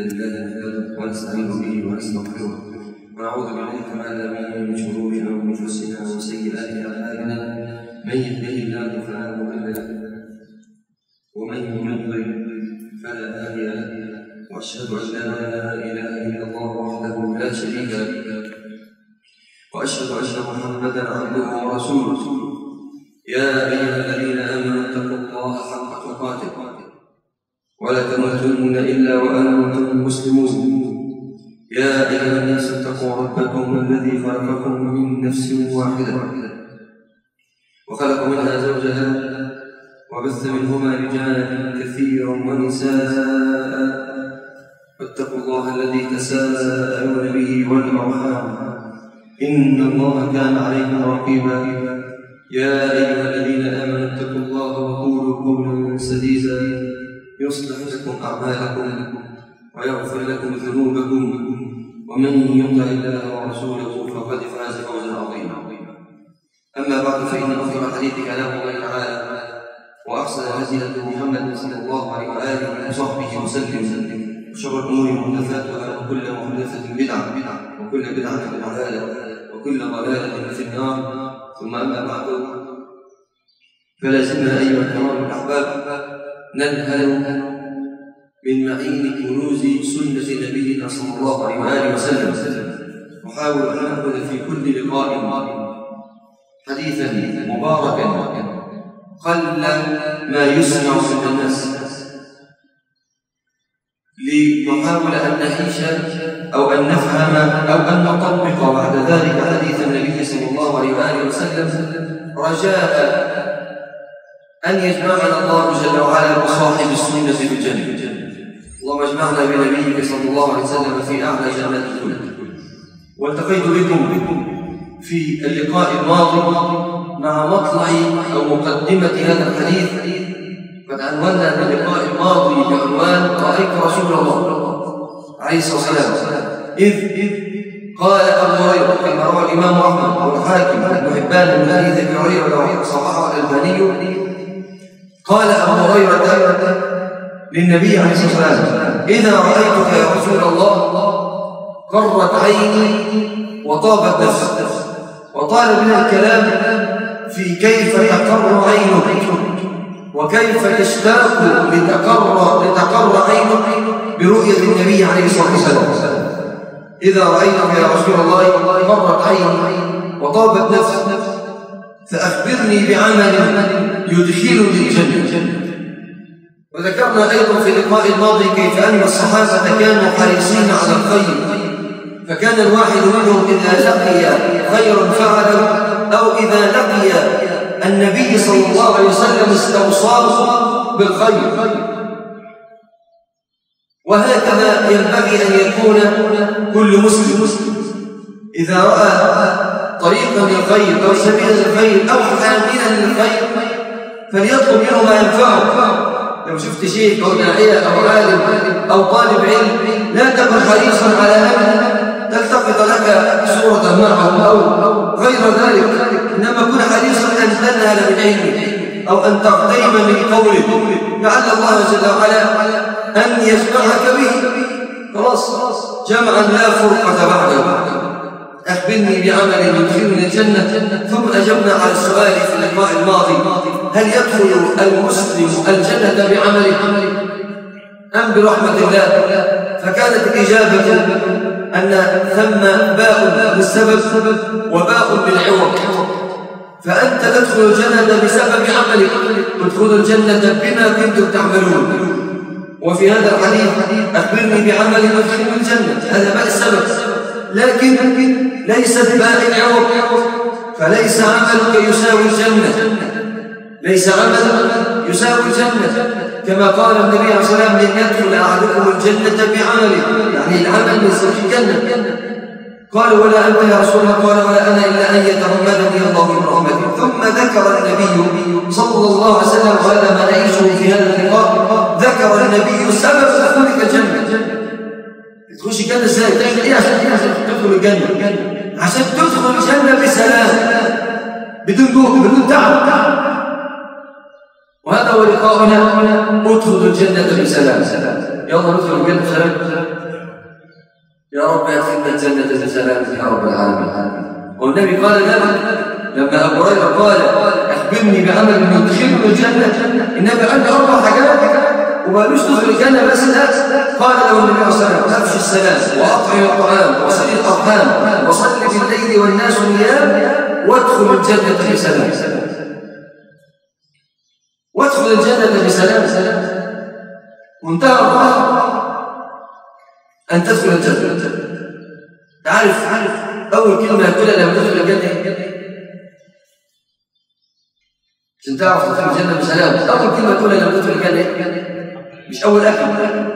لله نحمده ونستعين به ونستغفره ونعوذ بالله تعالى من شرور انفسنا وسيئات اعمالنا. من يهده الله فلا مضل له ومن يضلل فلا هادي له، واشهد ان لا اله الا الله وحده لا شريك له، واشهد ان محمدا عبده ورسوله. يا ايها الذين امنوا اتقوا الله حق تقاته ولا تموتن الا وانتم مسلمون. يا ايها الناس اتقوا ربكم الذي خلقكم من نفس واحده وخلق منها زوجها وبث منهما رجالا كثيرا ونساء، واتقوا الله الذي تساءلون به والارحام ان الله كان عليكم رقيبا. يا ايها الذين امنوا اتقوا الله وقولوا قولا سديدا يصلح لكم اعمالكم ويغفر لكم ذنوبكم، ومن يطع الله ورسوله فقد فاز فوزا عظيما. اما بعد، فان افضل الحديث كلام الله تعالى، واحسن الهدي هدي محمد صلى الله عليه واله وصحبه وسلم، وشر الامور محدثاتها وكل محدثه بدعه وكل بدعه ضلاله وكل ضلاله في النار. ثم اما بعد، فلا زلنا ايها الكرام الاحباب ننهل من معين كنوز سنه نبينا صلى الله عليه واله وسلم، نحاول ان ناخذ في كل لقاء حديثا مباركا قل ما يسمع من الناس، لنحاول ان نعيش او ان نفهم او ان نطبق بعد ذلك حديث النبي صلى الله عليه واله وسلم، رجاء أن يجمعنا الله جل وعلا بصاحب السنة في الجنة. اللهم اجمعنا بنبيك صلى الله عليه وسلم في أعلى جنات الخلد. والتقيت بكم في اللقاء الماضي مع مطلع أو مقدمة هذا الحديث. قد عنونا في اللقاء الماضي بعنوان رأيت رسول الله عليه الصلاة والسلام، إذ قال أبو هريرة كما روى الإمام أحمد والحاكم وابن حبان من حديث أبي هريرة وصححه الألباني، قال أبو هريرة للنبي عليه الصلاة والسلام: إذا رأيتك يا رسول الله قرت عيني وطابت نفسي. وطال بنا الكلام في كيف تقر عينك وكيف تشتاق لتقر عينك برؤية النبي عليه الصلاة والسلام. إذا رأيتك يا رسول الله قرت عيني وطابت نفسي فأخبرني بعمل يدخلني الجنة. وذكرنا أيضا في اللقاء الماضي كيف أن الصحابة كانوا حريصين على الخير، فكان الواحد منهم إذا لقي خيرا فعله أو إذا لقي النبي صلى الله عليه وسلم استوصاه بالخير. وهكذا ينبغي أن يكون كل مسلم إذا رأى طريقا للخير أو سبيلا للخير أو حاملا للخير فليطلب منه ما ينفعه. لو شفت شيخ أو داعية أو عالم أو طالب علم لا تكن حريصا على أن تلتقط لك صورة معه أو غير ذلك، إنما كن حريصا أن تنهل من علمه أو أن تقترب من قوله لعل الله جل وعلا أن يجمعك به. خلاص جمعا لا فرقة بعده. أخبرني بعمل يدخلني الجنة. ثم أجبنا على السؤال في اللقاء الماضي: هل يدخل المسلم الجنة بعمله أم برحمة الله؟ فكانت الإجابة أن ثم باء بالسبب وباء بالعوض. فأنت تدخل الجنة بسبب عملك، تدخل الجنة بما كنتم تعملون. وفي هذا الحديث أخبرني بعمل يدخلني الجنة، هذا باء السبب، لكن ليست باء العوض. فليس عملك يساوي الجنة، ليس عملك يساوي الجنة، كما قال النبي عليه الصلاة والسلام: لن يدخل أحدكم الجنة بعمله، يعني العمل من سبيل الجنة. قالوا: ولا أنت يا رسول الله؟ قال: ولا أنا إلا أن يتغمدني الله برحمته. ثم ذكر النبي صلى الله عليه وسلم، وهذا ما نعيشه في هذا اللقاء، ذكر النبي سبب دخولك الجنة. تخش الجنة ازاي؟ تعمل ايه عشان تدخل الجنة؟ عشان تدخل الجنة بسلام، بدون جهد، بدون تعب. وهذا هو لقاؤنا: ادخلوا الجنة بسلام. يلا ندخل الجنة بسلام. رب ادخلنا الجنة بسلام يا رب العالمين. والنبي قال لما أبو هريرة قال أخبرني بعمل يدخلني الجنة، النبي قال له 4 حاجات وما قالوش تدخل الجنة بس، لا، قال له النبي صلى الله عليه وسلم أفشي السلام وأطعم الطعام وصل الأرحام وصل بالليل والناس نيام وادخل الجنة بسلام. وادخل الجنة بسلام. وانتهى الأمر أن تدخل الجنة. عارف أول كلمة يقولها لما تدخل الجنة عشان تعرف تدخل الجنة بسلام، أول كلمة تقولها لما تدخل الجنة مش أول أكل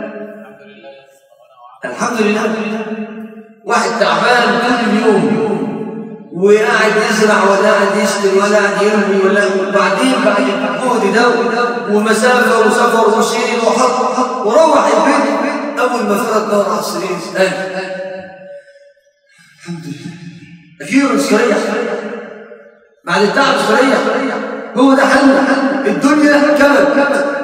الحمد لله. واحد تعبان طول اليوم وقاعد يزرع ولا قاعد يشتري ولا قاعد يرمي وبعدين بعد الجهد ده ومسافة وسفر وشيل وحط وروح البيت أول ما فرد دور على السرير الحمد لله أخيرا استريح بعد التعب استريح. هو ده حل الدنيا. كبد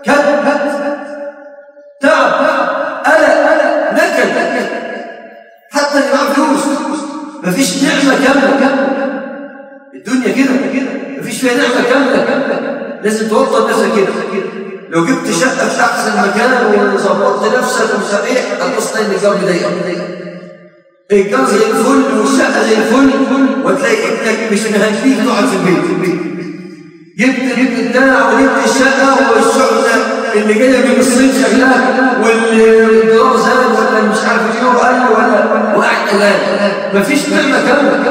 تعب قلق نكد، حتى اللي معاه فلوس مفيش نعمة كاملة. الدنيا كده مفيش فيها نعمة كاملة، لازم توطن نفسك كده. لو جبت شقة في أحسن مكان وظبطت نفسك ومسابيح هتبص تلاقي الجو ضيق، الجو زي الفل والشقة زي الفل، وتلاقي ابنك مش مهنيك تقعد في البيت. جبت بتاع وجبت الشقة والشغل اللي جايه من الصين شغلها والدولار زاد ولا مش عارف اليورو قل ولا وقعد قلقان. مفيش نعمة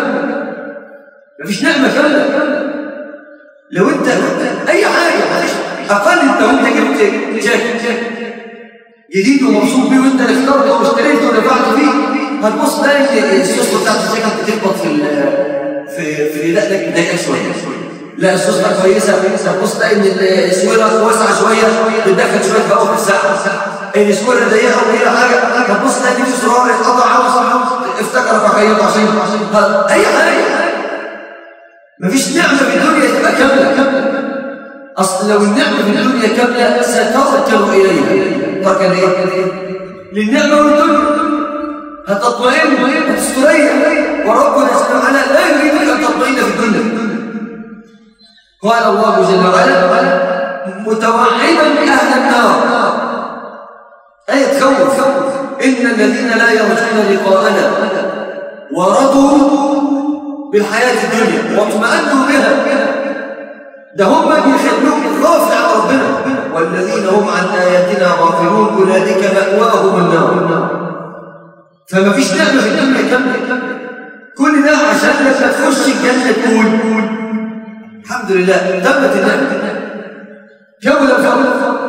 كاملة. لو انت اي حاجة اقل انت وانت جبت جاكيت جديد ومبسوط بيه وانت اللي اخترته واشتريته ودفعت فيه، هتبص تلاقي السوسته بتاعت الجاكيت بتخبط في رقبتك بتضايقك شوية. لا السوسته كويسه، هتبص تلاقي ان السويره واسعه شويه بتدخل شويه هواء في الساعه. السويره ضيقه وكده حاجه، هتبص تلاقي في زرار اتقطع عاوز افتكر فخيط عشان اي حاجه. مفيش نعمه في الدنيا تبقى كامله. اصل لو النعمه في الدنيا كامله ستركن اليها. تركن ايه؟ للنعمه والدنيا هتطمئن هتستريح، وربنا سبحانه وتعالى لا يريد ان تطمئن في الدنيا. قال الله جل وعلا متوعدا أهل النار، آية تخوف، إن الذين لا يرجون لقاءنا ورضوا بالحياة الدنيا واطمأنوا بها، ده هم بيخلوك غافل عن ربنا، والذين هم عن آياتنا غافلون أولئك مأواهم النار. فما فيش نعمة في الدنيا كاملة. كل ده عشان لما تخش الجنة تقول الحمد لله تمت النعمة كاملة.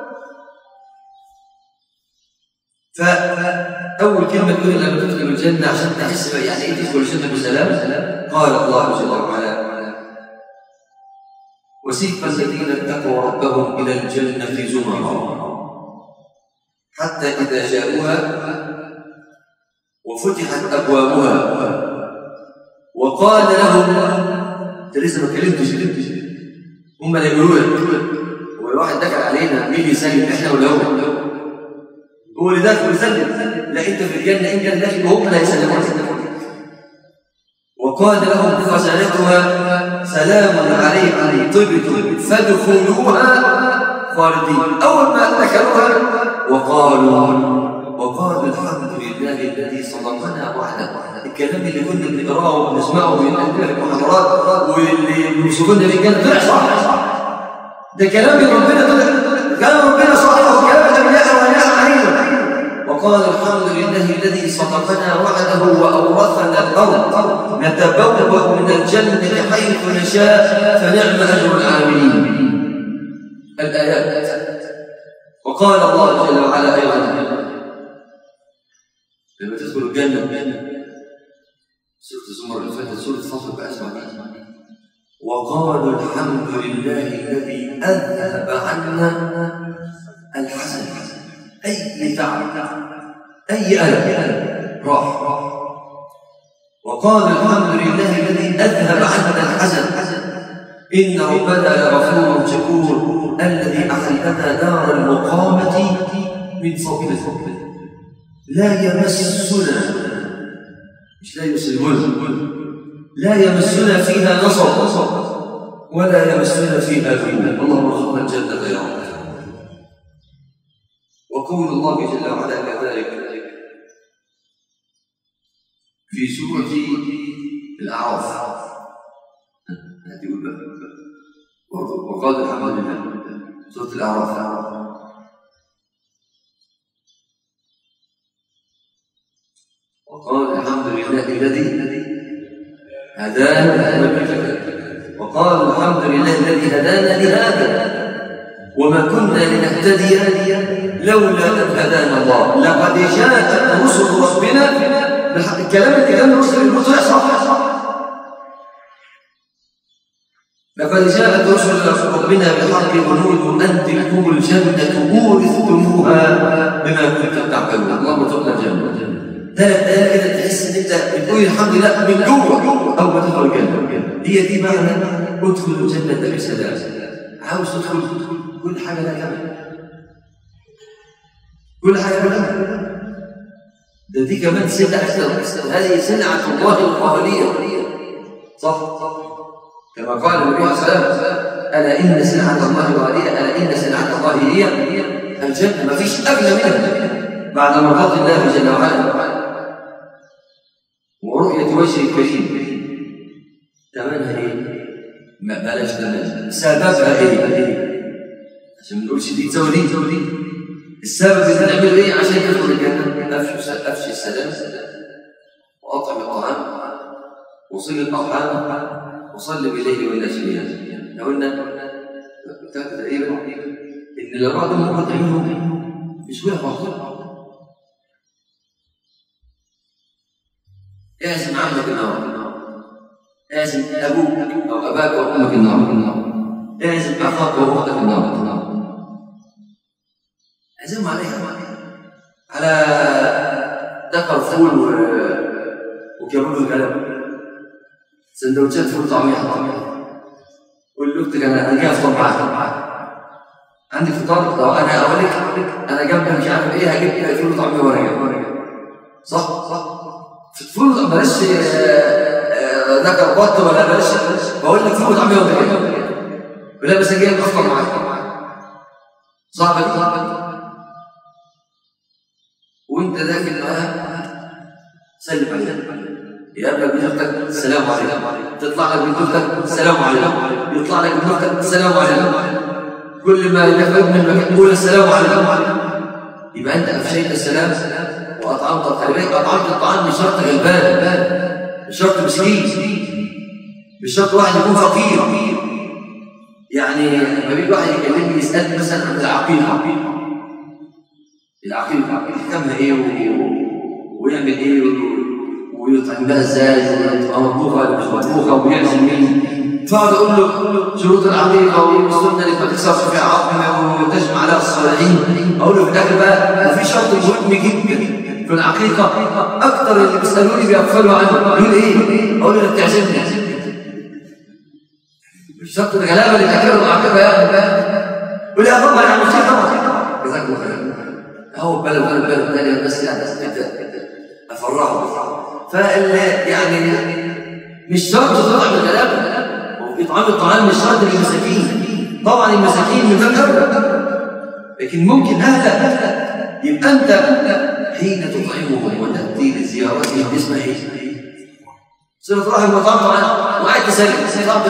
فأول كلمة تقول لما تدخل الجنة عشان تحس يعني إيه تدخل الجنة بسلام، قال الله جل وعلا وسيق الذين اتقوا ربهم إلى الجنة زمرا حتى إذا جاءوها وفتحت أبوابها وقال لهم انت لسه ما اتكلمتش هم اللي يقولوا لك هو واحد دخل علينا مين يسلم احنا ولا هو اللي داخل ويسلم؟ لا انت في الجنه انت اللي داخل وهم اللي هيسلموا. وقال لهم خزنتها سلام عليكم طبتم فادخلوها خالدين. اول ما دخلوها وقالوا الحمد لله الذي صدقنا وعده. الكلام اللي كنا بنقراه وبنسمعه وبنقراه في المحاضرات واللي بيوصفونا بالجنه طلع صح. ده كلام ربنا كلام ربنا صح وكلام الانبياء ولا علينا. وقال الحمد لله الذي صدقنا وعده واورثنا الارض نتبوأ من الجنه حيث نشاء فنعم اجر العاملين. الايات. وقال الله جل وعلا ايضا لما تدخل الجنة سورة الزمر اللي فاتت سورة فصل بأسمع وقالوا الحمد لله الذي أذهب عنا الحزن. أي تعب أي ألم راح. وقال الحمد لله الذي أذهب عنا الحزن إن ربنا لغفور شكور الذي أحلنا دار المقامة من فضله. لا يمسنا، مش لا يسلمون، لا يمسنا فيها نصب ولا يمسنا فيها لغوب. اللهم ارزقنا الجنة يا رب. وقول الله جل وعلا كذلك في سورة الأعراف، وقال الحمد لله، سورة الأعراف، وقال الحمد لله الذي هدانا، وقال الحمد لله الذي هدانا لهذا وما كنا لنهتدي لولا أن هدانا الله. لقد جاءت رسل ربنا، الكلام اللي كان رسل المطيع صح. لقد جاءت رسل ربنا بالحق ونودوا أن تلكم الجنة أورثتموها بما كنتم تعملون. اللهم ارزقنا الجنة. ثلاث آيات كده تحس إن أنت بتقول الحمد لله من جوه أول ما تدخل الجنة. هي دي معنى ادخل الجنة بسلام. عاوز تدخل كل حاجة لها كمان، كل حاجة لها. ده دي كمان سلعة، هذه سلعة الله القهرية، صح؟ كما قال النبي عليه الصلاة والسلام: ألا إن سلعة الله غالية، ألا إن سلعة الله هي الجنة. ما فيش أغلى منها بعد مرضات الله جل وعلا ورؤية وجهه الكريم. ثمنها إيه؟ بلاش ثمن، سببها إيه؟ عشان ما نقولش دي تسوي دي. السبب اللي نعمله إيه عشان تدخل الجنة؟ أفشي السلام، وأطعم الطعام، وصل الأرحام، وصلي بالليل والناس نيام. لو قلنا تقريبا إن الأربعة ممكن تعملهم مش كلها واحدة. اعزم عمك النار، اعزم أبوك أو أباك أو أمك النار، اعزم أخاك أو أختك النار، اعزمهم عليها على دقر فول وكباب القلم، سندوتشات فول طعمية، قول لأختك أنا جاي أفطر معاك، عندي فطار، لو أنا أقول لك أنا جنبك مش عارف إيه، هجيب فول طعمية وأنا صح؟ فول بلاش ذكر بط ولا بلاش، بقول لك فول طعمية وأنا ولا بس جاي أفطر معاك. صعبة دي. وأنت داخل معاها سلم عليها، يقابلك بنتك السلام عليكم، تطلع لك بنتك السلام عليكم، يطلع لك بنتك السلام عليكم، كل ما يدخل من المكان تقول السلام عليكم. يبقى انت افشيت السلام واطعمت. خلي بالك، اطعمت الطعام مش شرط غلبان، مش شرط مسكين، مش شرط واحد يكون فقير. يعني لما بيجي واحد يكلمني يسالني مثلا عن العقيقه احكامها ايه ويعمل ايه ويطعم بها ازاي ومطبوخه ولا مش مطبوخه وبيعزم مين، فاقعد اقول له شروط العقيقه والسنه اللي ما تكسرش فيها عظم وتجمع عليها الصالحين. اقول له في الاخر بقى في شرط مهم جدا في العقيقه اكثر اللي بيسالوني بيغفلوا عنه، يقول ايه؟ اقول له انك تعزمني. مش شرط الغلابه اللي بيعتبروا العقيقه يا يقول لي يا بابا انا عملت كده جزاك الله خير اهو بلد ثانيه بس افرحه. يعني مش شرط تطعم الغلابه، اطعام الطعام مش شرط للمساكين. طبعا المساكين من باب، لكن ممكن اهلك يبقى انت حين تطعمهم وتاتي لزيارتهم اسمها ايه؟ صله رحم وطعام طعام وقاعد تسلم صعبه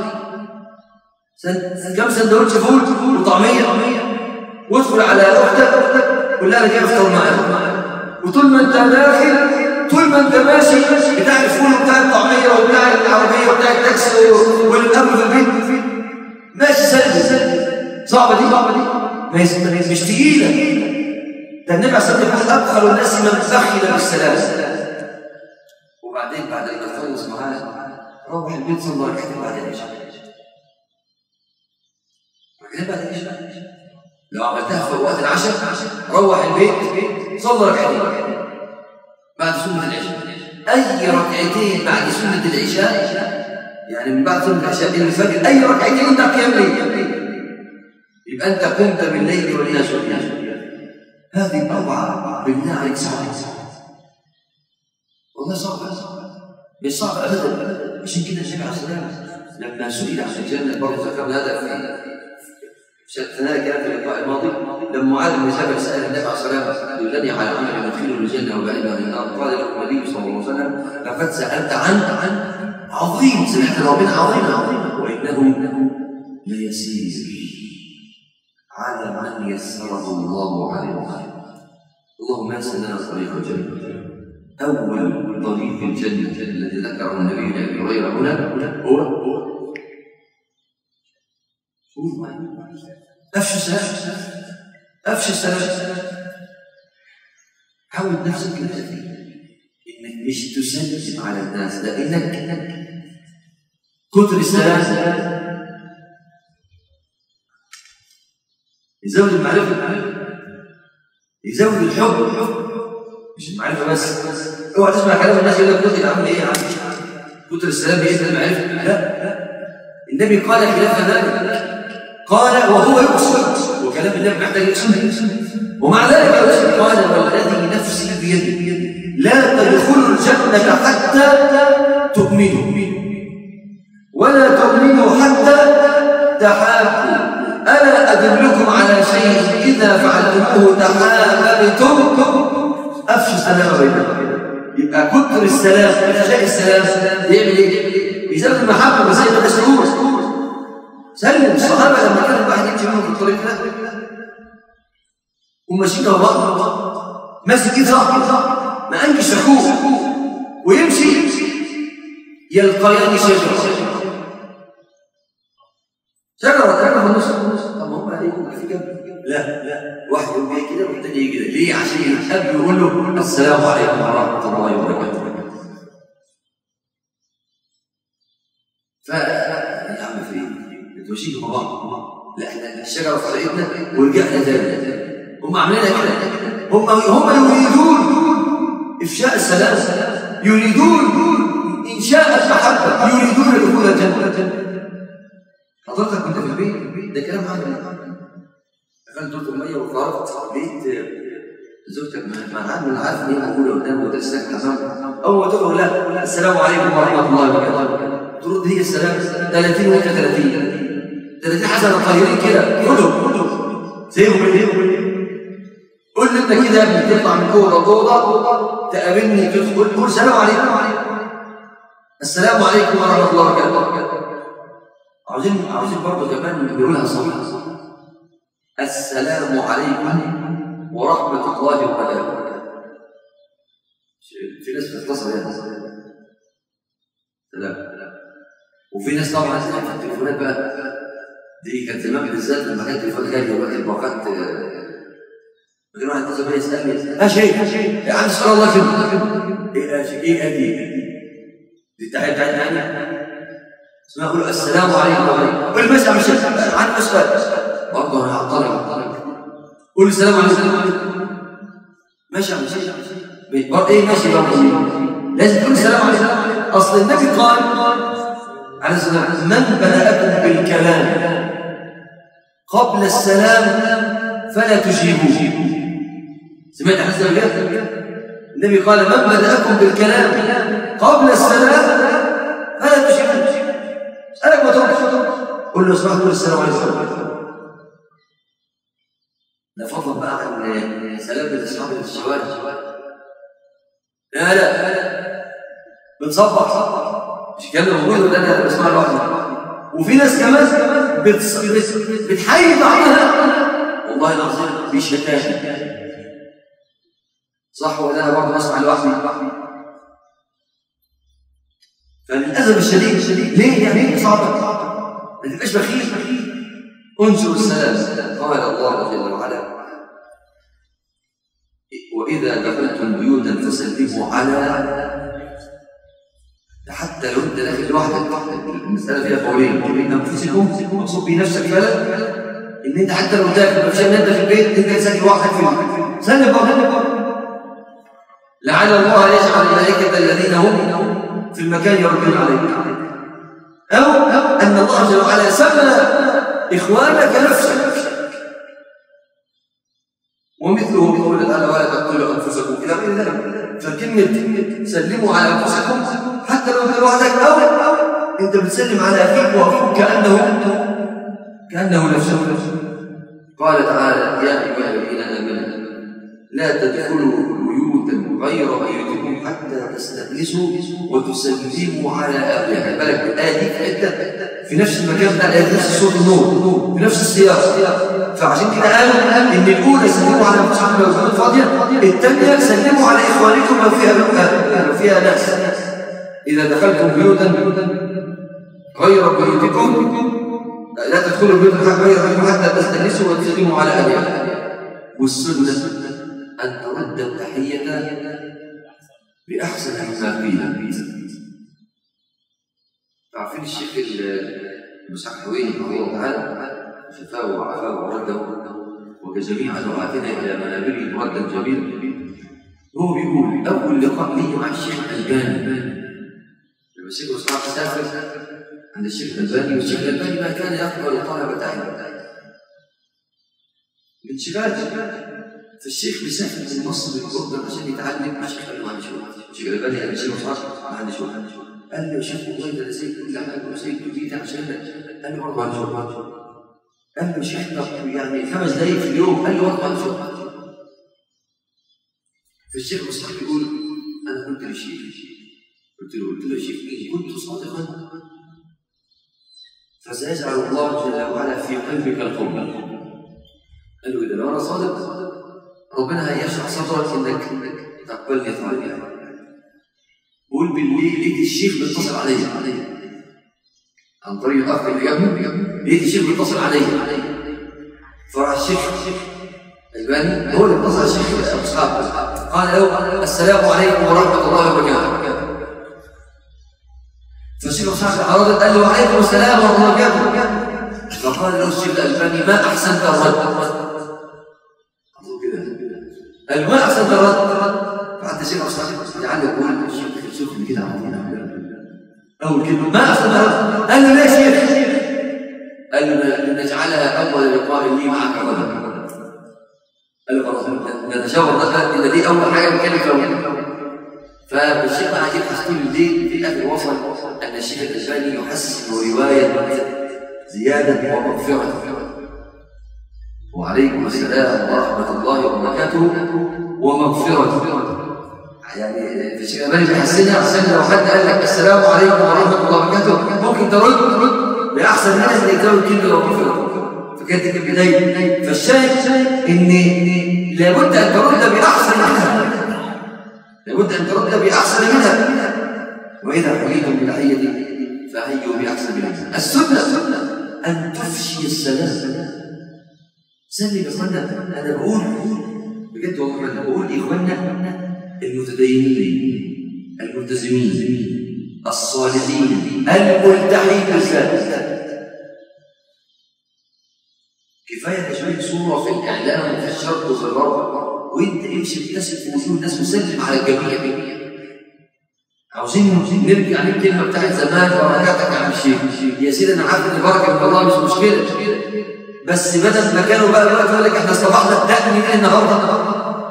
دي. كم سندوتش فول وطعميه وادخل على اختك قول لها انا جاي افطر معاك، وطول ما انت داخل طول ما انت ماشي بتاع الفول وبتاع الطعميه وبتاع العربيه وبتاع التاكسي والامر في البيت ماشي سلبي. صعبه دي مش تقيله. ده النبي عليه الصلاه والسلام ابخل الناس من بخل بالسلام. وبعدين بعد ما تخلص معاه روح البيت صلى ركعتين بعد العشاء. لو عملتها في وقت العشاء روح البيت صلى ركعتين بعد سنة العشاء. أي ركعتين بعد سنة العشاء، يعني من بعد سنة العشاء إلى الفجر، أي ركعتين أنت قيام ليل، يبقى أنت قمت بالليل والناس نيام. هذه الأربعة بالله عليك صعبة، والله صعبة، مش صعبة أبدا. عشان كده النبي عليه الصلاة والسلام لما سئل عن الجنة، برضه ذكرنا هذا في ثناء كلام في اللقاء الماضي، لما معاذ بن جبل سأل النبي عليه الصلاة والسلام دلني على عمل يدخله الجنة وبعيده عن النار، قال له النبي صلى الله عليه وسلم لقد سألت عن عظيم، سمعت ربنا عظيم، وإنه ليسير على من يسره الله عليه. اللهم يسر لنا طريق الجنة. أول طريق الجنة الذي ذكره النبي أبي هريرة هنا هو أفشى السلام. حاول نفسك إنك مش تسلم على الناس، لأنك كتر السلام يزود المعرفة، يزود الحب، مش المعرفة بس. اوعى تسمع كلام الناس يقول لك كتر يا عم ايه يا عم، كتر السلام بيزيد المعرفة. لا، النبي قال خلاف ذلك، قال وهو يقصد، وكلام النبي محتاج يقصد، ومع ذلك قال والذي نفسي بيده لا تدخلوا الجنة حتى تؤمنوا ولا تؤمنوا حتى تحابوا، ألا أدلكم على شيء إذا فعلتموه تحاببتم؟ أفشوا السلام بينكم. يبقى كتر السلام، إفشاء السلام يعمل إيه؟ يزود المحبة، بس ما تسلموش. سلم الصحابة لما كان الواحد يمشي منهم في الطريق ده وماشيين ورا بعض، ماسك كده ما أنجش أخوه ويمشي يلقيان شجرة كان في النص. طب هم عليكم في جنب؟ لا، واحد يقول جاي كده والتاني يجي كده. ليه؟ عشان يحب يقول له السلام عليكم ورحمة الله وبركاته. يا عم في ايه؟ بتمشيك مع بعض؟ لا، احنا الشجرة في طريقنا ورجعنا تاني. هم عاملينها كده، هم يريدون إفشاء السلام، يريدون إنشاء المحبة، يريدون دخول الجنة. حضرتك كنت في البيت، ده كلام عام. دخلت دورة المية وفرغت بيت زوجتك معاك، من عارف ان هي موجودة قدامه وترسلك حمام، أول ما تقول لا السلام عليكم ورحمة الله وبركاته، ترد هي السلام 30 وانت 30 حسنة طاهرين كده، خدهم سيبهم. قول لي انت كده يا ابني تطلع من أوضة تقابلني تقول السلام عليكم، السلام عليكم ورحمة الله وبركاته. عاوزين برضه كمان نقولها صح. السلام عليكم ورحمة الله وبركاته. في ناس بتتصل يعني سلام، وفي ناس طبعا في التليفونات بقى دي كانت زمان بالذات لما كانت التليفونات جايه وقت الوقت غير واحد اتصل بيا يسالني شيء يا عم سبحان الله كده ايه دي التحيه بتاعتنا يعني اسمها اقول السلام عليكم والمساء مش عن مسألة برضه انا هعطلك قول السلام عليكم ماشي برضه ايه ماشي برضه لازم تقول السلام عليكم. اصل النبي قال عليه الصلاه والسلام من بدأكم بالكلام قبل السلام فلا تجيبوه. سمعت حديث النبي قال من بدأكم بالكلام قبل السلام فلا تجيبوه. اسالك ما تروح قل له اسمع تقول السلام عليكم. لا فضلا بقى عن سلام الاصحاب في الشوارع. لا بتصبح مش كلام موجود ولا انا بسمع لوحدي. وفي ناس كمان بتحيي بعضها والله العظيم بشتات صح ولا انا برضه بسمع لوحدي. فللاسف الشديد ليه يعني صعبه ما تبقاش بخيل انشر السلام. قال الله جل وعلا واذا دخلتم بيوتا فسلموا على حتى لو انت داخل لوحدك. المساله فيها قولين من انفسكم مقصود بنفسك فعلا ان انت حتى لو داخل مفيش ان انت في البيت انت ساكن لوحدك فيه سلم بره لعل الله يجعل الملائكه الذين هم في المكان يردون عليك او ان الله جل وعلا سمى اخوانك نفسك ومثله قوله تعالى ولا تقتلوا انفسكم الى غير ذلك. فكلمه سلموا على انفسكم حتى لو انت لوحدك او انت بتسلم على اخيك واخوك كانه نفسه. قال تعالى يا ايها الذين امنوا لا تدخلوا بيوتا غير بيوتكم حتى تستأنسوا وتسلموا على اهلها. بالك الايه دي حته في نفس المكان بتاع الايه، نفس سوره النور، في نفس السياق. فعشان كده قالوا ان الاولى سلموا على انفسكم لو كانت فاضيه، الثانيه سلموا على اخوانكم لو فيها ناس. اذا دخلتم بيوتا غير بيوتكم لا تدخلوا بيوتا غير بيوتكم حتى تستأنسوا وتسلموا على اهلها. والسنه أن ترد التحية بأحسن ما فيها. عارفين الشيخ المسحويني رحمه الله تعالى شفاه وعافاه ورده وكجميع دعاتنا إلى منابره ردا جميلا. هو بيقول أول لقاء لي مع الشيخ الألباني لما الشيخ مصطفى سافر عند الشيخ الألباني، والشيخ الألباني ما كان يقبل طلبة علم من شغال. فالشيخ بيسافر من مصر للأردن عشان يتعلم. الشيخ قال له ما عنديش وقت. الشيخ الألباني قال الشيخ مصطفى ما عنديش وقت. قال له يا شيخ والله ده انا سايب كل حاجه وسايب بيتي عشانك. قال له برضه عنديش وقت. قال له يا شيخ طب يعني 5 دقايق في اليوم. قال له برضه عنديش وقت. فالشيخ مصطفى بيقول انا قلت للشيخ، قلت له يا شيخ كنت صادقا فسيجعل الله جل وعلا في قلبك القرب. قال له اذا لو انا صادق ربنا هيشرح صدرك انك تقبلني طالبا. قول بالليل لقيت الشيخ بيتصل علي عن طريق الاخ اللي جنبه، لقيت الشيخ بيتصل علي. فراح الشيخ الباني هو اللي اتصل على الشيخ ابو اسحاق قال له السلام عليكم ورحمه الله وبركاته. فالشيخ ابو اسحاق عرض قال له وعليكم السلام ورحمه الله وبركاته. فقال له الشيخ الالباني ما احسنت الرد. قال له ما احسنت الرد. فحتى الشيخ ابو اسحاق لعله يقول الشيخ شوف كده عملنا اول كلمه ما احسنت الرد. قال له ليه يا شيخ؟ قال له نجعلها اول لقاء لي معك غدا. قال له خلاص نتشاور غدا ان دي اول حاجه نتكلم فيها. فالشيخ قاعد يبحث طول الليل، في الاخر وصل ان الشيخ الالباني يحسن روايه زياده ومغفره. وعليكم السلام ورحمه الله وبركاته ومغفرة. يعني في الشيخ الألباني بيحسنها عشان لو حد قال لك السلام عليكم ورحمة الله وبركاته ممكن ترد بأحسن الناس اللي يتقالوا الكلمة ومغفرة. فكانت دي البداية. فالشاهد إن لابد أن ترد بأحسن منها، لابد أن ترد بأحسن منها. وإذا حييتم بالتحية فحيوا بأحسن منها. السنة أن تفشي السلام. سلم يا اخوانا. أنا بقول بجد والله انا بقول اخواننا المتدينين الملتزمين الصالحين الملتحين بالذات كفايه تشويه صوره في الاعلام وفي الشرق وفي الغرب وانت امشي ابتسم في وجوه الناس وسلم على الجميع. عاوزين نرجع للكلمه بتاعت زمان بركاتك يا عم الشيخ. يا سيدي انا عارف ان البركه من الله مش مشكله، بس بدل ما كانوا بقى دلوقتي يقول لك احنا صباحنا الدقن من النهارده.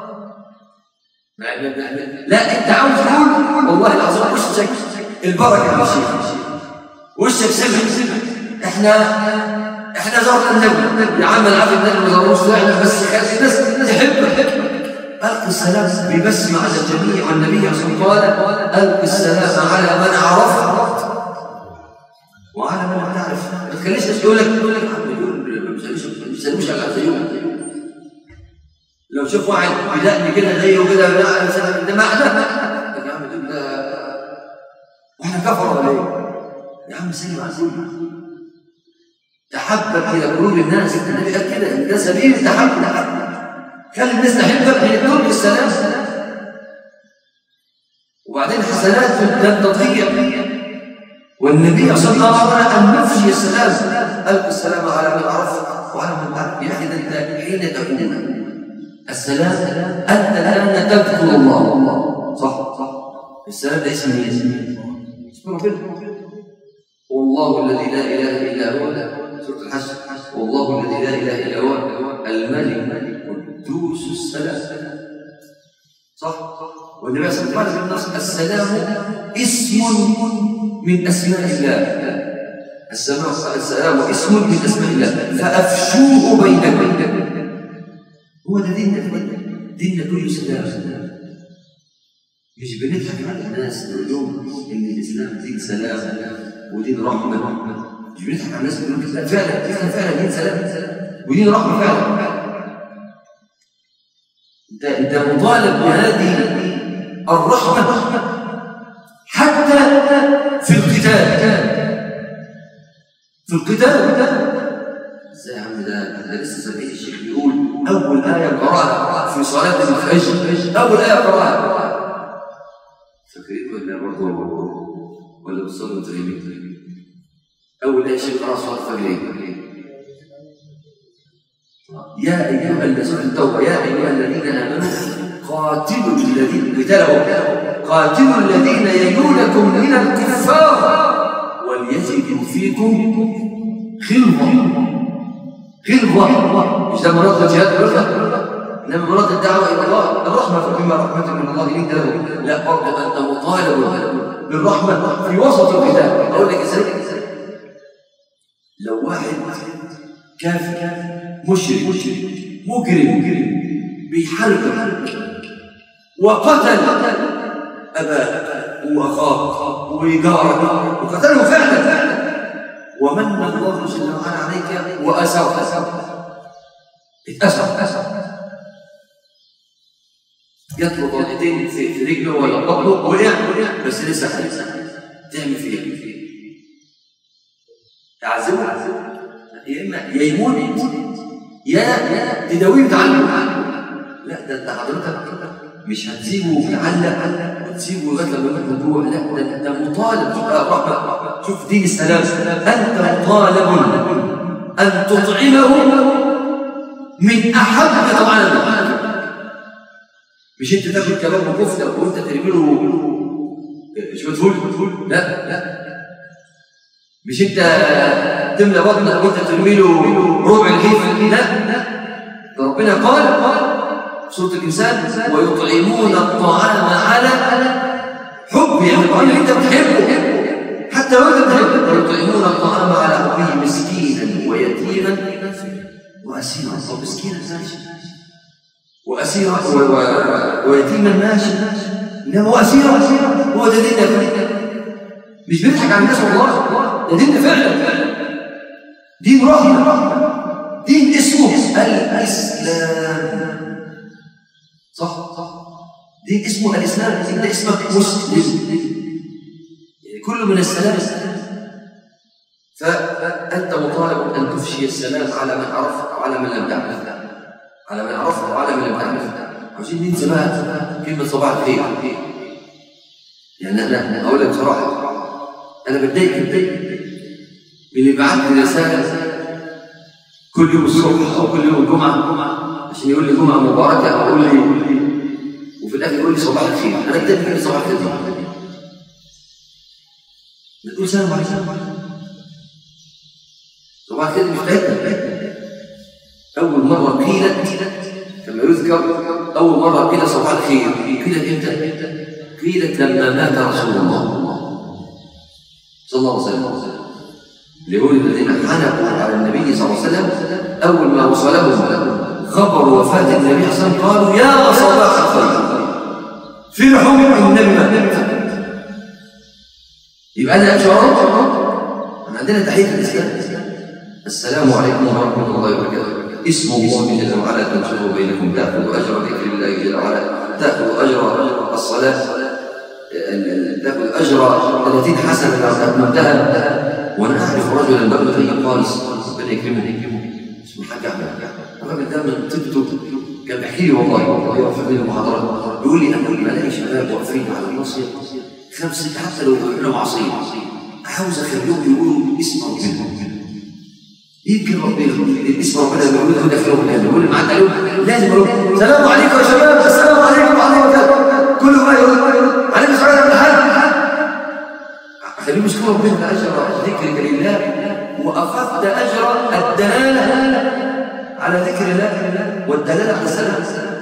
لا انت عاوز تقول والله العظيم وشك البركه يا شيخ، وشك سمح. احنا زرنا النبي يا عم، العافيه النبي ما زاروش فعلا، بس خلي الناس تحب. القي السلام ببسمه على الجميع، والنبي صلى الله عليه وسلم قال القي السلام على من عرفت وعلى من لا تعرف. ما تخليش يقول لك ما بيسلموش على زيهم. لو شوف واحد بدقني كده زيه وكده لا ده معنى يا عم دول واحنا كفر ولا ايه؟ يا عم سلم على سيدنا تحبب الى قلوب الناس. النبي قال كده ان ده سبيل التحبب. خلي الناس تحبك بيدور بالسلام. وبعدين حسنات لن تضيع. والنبي صلى الله عليه وسلم ان نفشي السلام. القي السلام على من عرفت وعلى من تعرف. يعني انت حين تكون السلام أنت الآن تذكر الله. صح السلام ده اسم مين؟ اسم ربنا. والله الذي لا إله إلا هو. سورة الحشر. والله الذي لا إله إلا هو الملك دروس السلام. صح؟ والنبي صلى الله عليه وسلم قال السلام اسم من أسماء الله. السلام اسم من أسماء الله فأفشوه بينكم. هو ده ديننا كله سلام. مش بنضحك على الناس نقول لهم إن الإسلام دين سلام ودين رحمة. مش بنضحك على الناس نقول لهم فعلا دين سلام ودين رحمة فعلا. أنت مطالب بهذه الرحمة حتى في القتال. ازاي يا عم؟ ده لسه سمعت الشيخ بيقول أول آية قرأها في صلاة الفجر، أول آية قرأها فاكرين ولا برضه ولا بتصلوا تغيبين؟ أول آية الشيخ قرأها صلاة الفجر يا أيها الذين التوبة يا أيها الذين آمنوا قاتلوا الذين يلونكم من الكفار وليجدوا فيكم غلظة. مش ده مراد الجهاد إنما مراد الدعوة إلى الله الرحمة. فبما رحمة من الله لنت له. لا برضه أنت مطالب بالرحمة في وسط القتال. أقول لك إزاي؟ لو واحد كافر مشرك مجرم بيحارب وقتل أباك وأخاك وجارك وقتله فعلا ومن الله جل وعلا عليك وأسر يطلب ضربتين في رجله ولا بطنه وقع بس لسه حي. تعمل فيه تعذبه يا إما يموت يا تداويه وتعلم. لا ده انت حضرتك مش هتسيبه يعلق وتسيبه لغايه لما يموت من جوع. لا ده انت مطالب. شوف دين السلام. انت مطالب ان تطعمه من احب طعام. مش انت تاكل كباب وكفته وانت ترمي له شويه فول. لا مش انت تملى بطنك وانت ترمي له ربع الرغيف. لا ربنا قال سورة الإنسان ويطعمون الطعام على حب. يعني الطعام اللي انت بتحبه حتى لو انت بتحبه. ويطعمون الطعام على حبه مسكينا ويتيما وأسيرا. أو مسكينا ماشي وأسيرا ويتيما ماشي إنما وأسيرا هو ده ديننا. مش بنضحك على الناس والله، ده ديننا فعلا. دين رحمة، دين اسمه الإسلام. صح دين اسمه الإسلام. انت اسمك مسلم يعني كله من السلام. فأنت مطالب أن تفشي السلام على من عرفت وعلى من لم تعرف. على من عرفت وعلى من لم تعرف. عاوزين ننسى بقى كلمة صباح الخير. يعني أنا أقول لك بصراحة أنا بتضايق من اللي بعت لي رسالة كل يوم الصبح أو كل يوم الجمعة عشان يقول لي جمعة مباركة أو يقول لي وفي الآخر يقول لي صباح الخير. أنا بتضايق من صباح الخير. نقول سلام عليكم. صباح الخير مش بتاعتنا. أول مرة قيلت كما يذكر أول مرة قيل صباح الخير قيلت إمتى؟ قيلت لما مات رسول الله صلى الله عليه وسلم. ليقول الذين حنقوا على النبي صلى الله عليه وسلم أول ما وصلهم خبر وفاة النبي صلى الله عليه وسلم قالوا يا صباح الخير فرحوا النبي مات. يبقى أنا أمشي وراء. عندنا تحية الإسلام. السلام عليكم ورحمة الله وبركاته. اسم الله جل وعلا تنشر بينكم تأخذ أجر ذكر الله جل وعلا، تأخذ أجر الصلاة، تأخذ أجر 30 حسنة لو أتممتها. وأنا أعرف رجلا بقول طيب خالص ربنا يكرمه اسمه الحاج أحمد. الراجل ده من طيبته كان بيحكي لي والله يقف في المحاضرات يقول لي أنا كل ما ألاقي شباب واقفين على الناصية 5 حتى لو يقولوا معصيين عاوز أخليهم يقولوا اسم ربنا. يمكن ربنا اسم ربنا يقولوا ده في يوم القيامة يقول معاك لازم يقول السلام عليكم يا شباب. السلام عليكم وعليكم السلام. كله ما يقول عليكم السلام عليكم الحال. خليهم يشكروا ربنا أجر ذكرك لله وأخذت أجر الدلالة على ذكر الله والدلالة على السلام.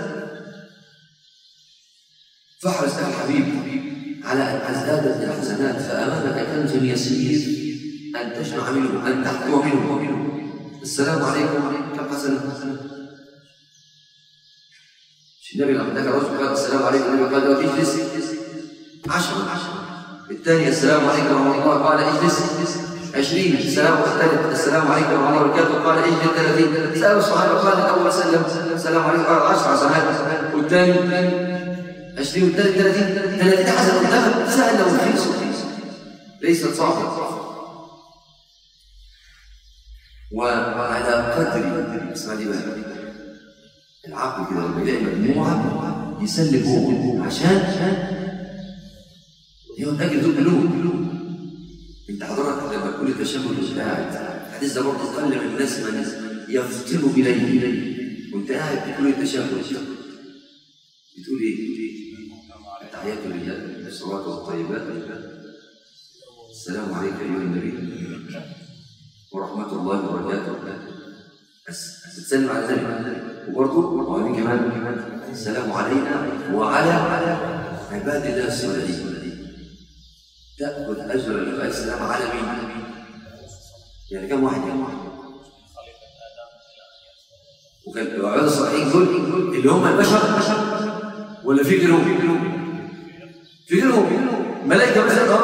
فاحرص يا الحبيب على أن تزداد الحسنات، فأمامك كنز يسير أن تجمع منه، أن تحكو منه. السلام عليكم كم حسنة؟ النبي لما ذكر رجل قال السلام عليكم، النبي قال اجلس 10. الثاني السلام عليكم ورحمة الله قال اجلس 20. السلام عليكم ورحمة الله وبركاته قال اجلس 30. سأل الصحابة قال الأول سلم السلام عليكم قال 10 حسنات، والثاني 20 والثالث 30 حسنة. قدامك سهلة ورخيصة ليست صعبة. وعلى قدر اسمع دي بقى، العقل كده لما يلاقي مجموعة يسلم هو عشان يتأكد دول كلهم. انت حضرتك لما تقول التشهد مش قاعد، الحديث ده برضه قل من الناس من يفطن إليه وانت قاعد بتقول التشهد بتقول ايه؟ التحيات لله والصلوات والطيبات، السلام عليك ايها النبي ورحمة الله وبركاته. بتسلم على ذلك. وبرضه وعليك كمان السلام علينا وعلى عباد الله الصالحين. تأخذ أجر السلام على مين؟ يعني كم واحد؟ وكان العباد الصالحين دول اللي هم البشر ولا في غيرهم؟ في غيرهم ملائكة مثلا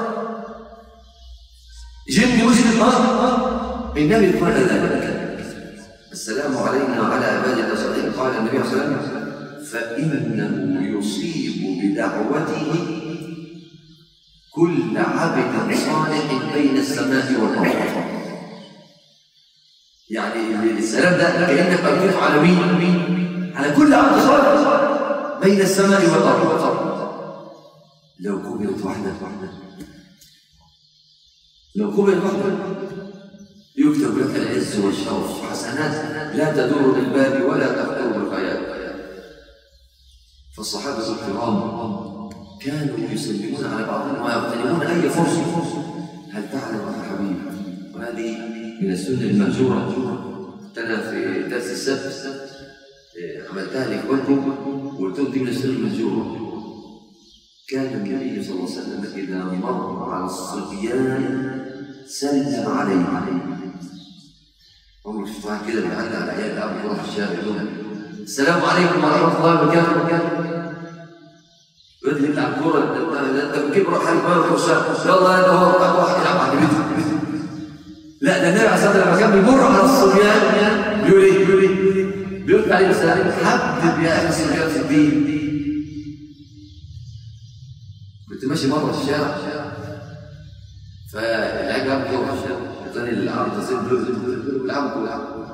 جن وجد النبي قال ذلك السلام علينا وعلى عباد الله الصالحين. قال النبي صلى الله عليه وسلم فإنه يصيب بدعوته كل عبد صالح بين السماء والأرض. يعني السلام ده كأنك أرجوه على مين؟ على كل عبد صالح بين السماء والأرض. لو كبرت واحدة يكتب لك العز والشرف حسنات لا تدور بالبال ولا تخطر بالخيال. فالصحابة الكرام كانوا يسلمون على بعضهم ويغتنمون أي فرصة. هل تعلم يا حبيبي؟ وهذه من السنة المهجورة. أنا في درس السبت عملتها لإخوانكم وقلت لهم دي من السنة المهجورة. كان النبي صلى الله عليه وسلم إذا مر على الصبيان سلم عليه. عمر شفتوها كده بيعدي على عيال أبو كرة في الشارع يقول السلام عليكم ورحمة الله وبركاته. يقول لي بتلعب كورة أنت بتجيب روح حالك بقى وتخش يلا أنت هو أبو واحد يلعب على بيته. لا ده النبي عليه الصلاة والسلام لما كان بيمر على الصبيان بيقول إيه؟ بيقول عليه السلام حبب يا أخي الصبيان في الدين. كنت ماشي مرة في الشارع فالعيال بيلعبوا كورة في الشارع الثاني اللي عم تصير بيلعبوا كورة.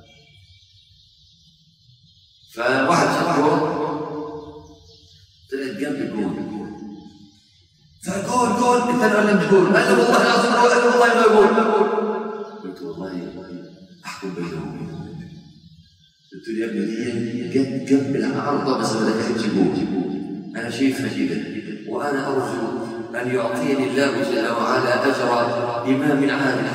فواحد شاف كورة طلعت جنب الجول فجول الثاني قال لي مش جول. قال لي والله العظيم جول. قال لي والله ما جول. قلت والله احكم بينهم. قلت له يا ابني دي جت جنب العارضة بس ما دخلتش جول. أنا شايفها كده وأنا أرجو أن يعطيني الله جل وعلا أجر إمام عادل.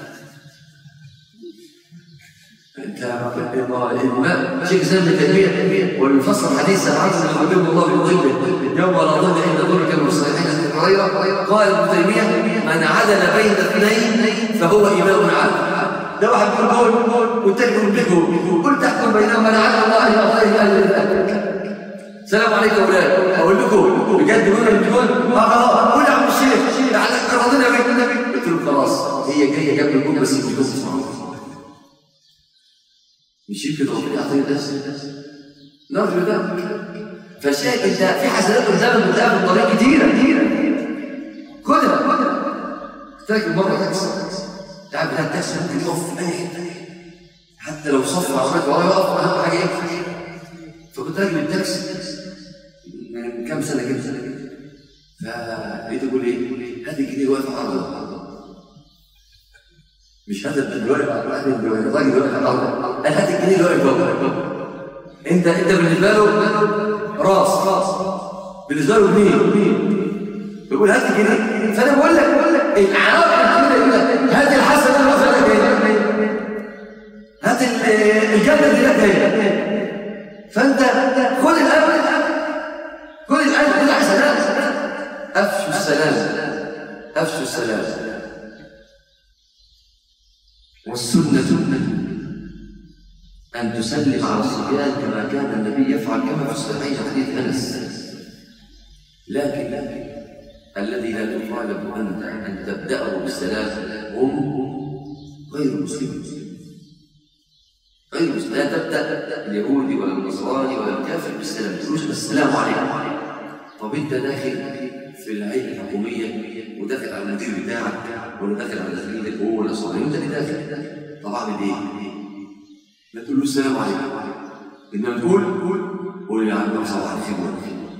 أنت الإمام شيخ زين بن تيمية والمفسر حديث عن يظلم الله بظله يوم لا ظل إلا ظل كما في الصحيحين عن هريرة. قال ابن تيمية من عدل بين اثنين فهو إمام عادل. ده واحد بيقول جول والتاني بيقول بيجول. قلت تحكم بينهم من عدل الله أن يعطيه أهل. السلام عليكم يا اولاد. اقول لكم بجد بيقولوا الجول قول يا عم الشيخ تعالى راضينا بيك. قلت له خلاص هي جايه جنب الجول بس مش مش يمكن ربنا يعطيني درس نرجو ده. فالشاهد انت في حسنات قدامك قدام الطريق كتيره خدها. تركب مره تاكسي تعب بتاع التاكسي ممكن يقف في اي حته حتى لو صف عربيات وراه يقف اهم حاجه يقف. فكنت راكب التاكسي من كام سنه كده فلقيته يقول ايه هات الجنيه واقف على الارض. مش هات الجنيه واقف على الارض. الراجل واقف على الارض قال هات الجنيه واقف جوه. انت بالنسبه له راس بالنسبه له جنيه بيقول هات الجنيه. فانا بقول لك العرب كده يقول لك هات الحسنه اللي واقفه لك هات الجنة دي لك هي. فأنت خد الأمن، خد الأمن، خد السلام. أفشوا السلام، أفشوا السلام. والسنة أن تسلم على الصبيان كما كان النبي يفعل، كما في الصحيحين حديث أنس. لكن الذي لا تطالب أنت أن تبدأه بالسلام هم غير مسلمين. غير مسلم. لا تبدأ اليهودي ولا النصراني ولا الكافر بالسلام، تقولش السلام عليكم. طب أنت داخل في العيلة الحكومية وداخل على المدير بتاعك ولا داخل على داخليتك هو ولا صغير، أنت اللي داخل. طب أعمل إيه؟ لا تقول له السلام عليكم، إنما قول يا عم صباح الخير.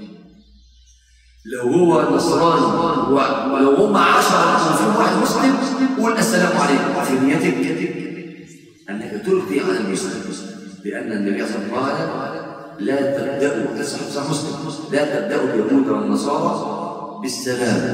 لو هو نصراني ولو هم 10 وفيهم واحد مسلم قول السلام عليكم في نيتك أنك تلقي على المسلم، لأن النبي صلى الله عليه وسلم قال لا تبدأوا، صح مسلم، لا تبدأوا اليهود والنصارى بالسلام.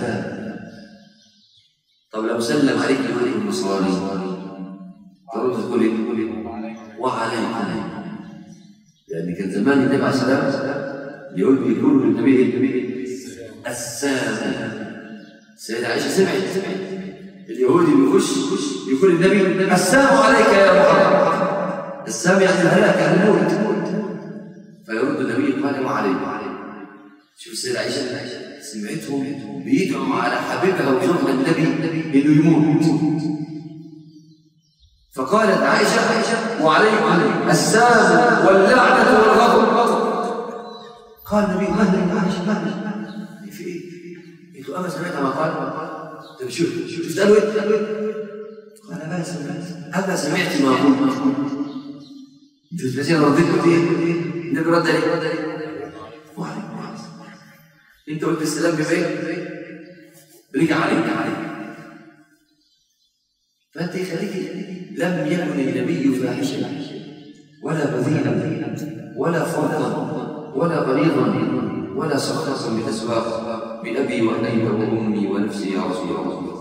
طب لو سلم عليك اليهودي والنصراني ترد تقول ايه؟ وعليكم. لأن كان زمان النبي عليه الصلاة والسلام اليهود بيقولوا للنبي السلام. السيدة عائشة سمعت اليهودي بيخش يقول النبي السلام عليك يا محمد. السلام يعني الهلاك، يعني الموت. فيرد النبي قال وعليكم. شوف السيدة عائشة سمعتهم بيدعوا على حبيبها وزوجها النبي انه يموت. فقالت عائشة وعليكم السلام واللعنة والغضب. قال النبي مهلا عائشة في ايه؟ انتوا اما سمعتها ما قال؟ طب شوف تسالوا ايه؟ قال اما سمعت ما قلت؟ انتوا تفسير رديت قلت ايه؟ النبي رد عليه انت قلت السلام بفين؟ رجع عليك. فانت خليك لم يكن النبي فاحشا ولا بذيئا ولا فرقا ولا غليظا ولا سخطا بالاسواق بأبي وأبي وأمي ونفسي يا رسول الله.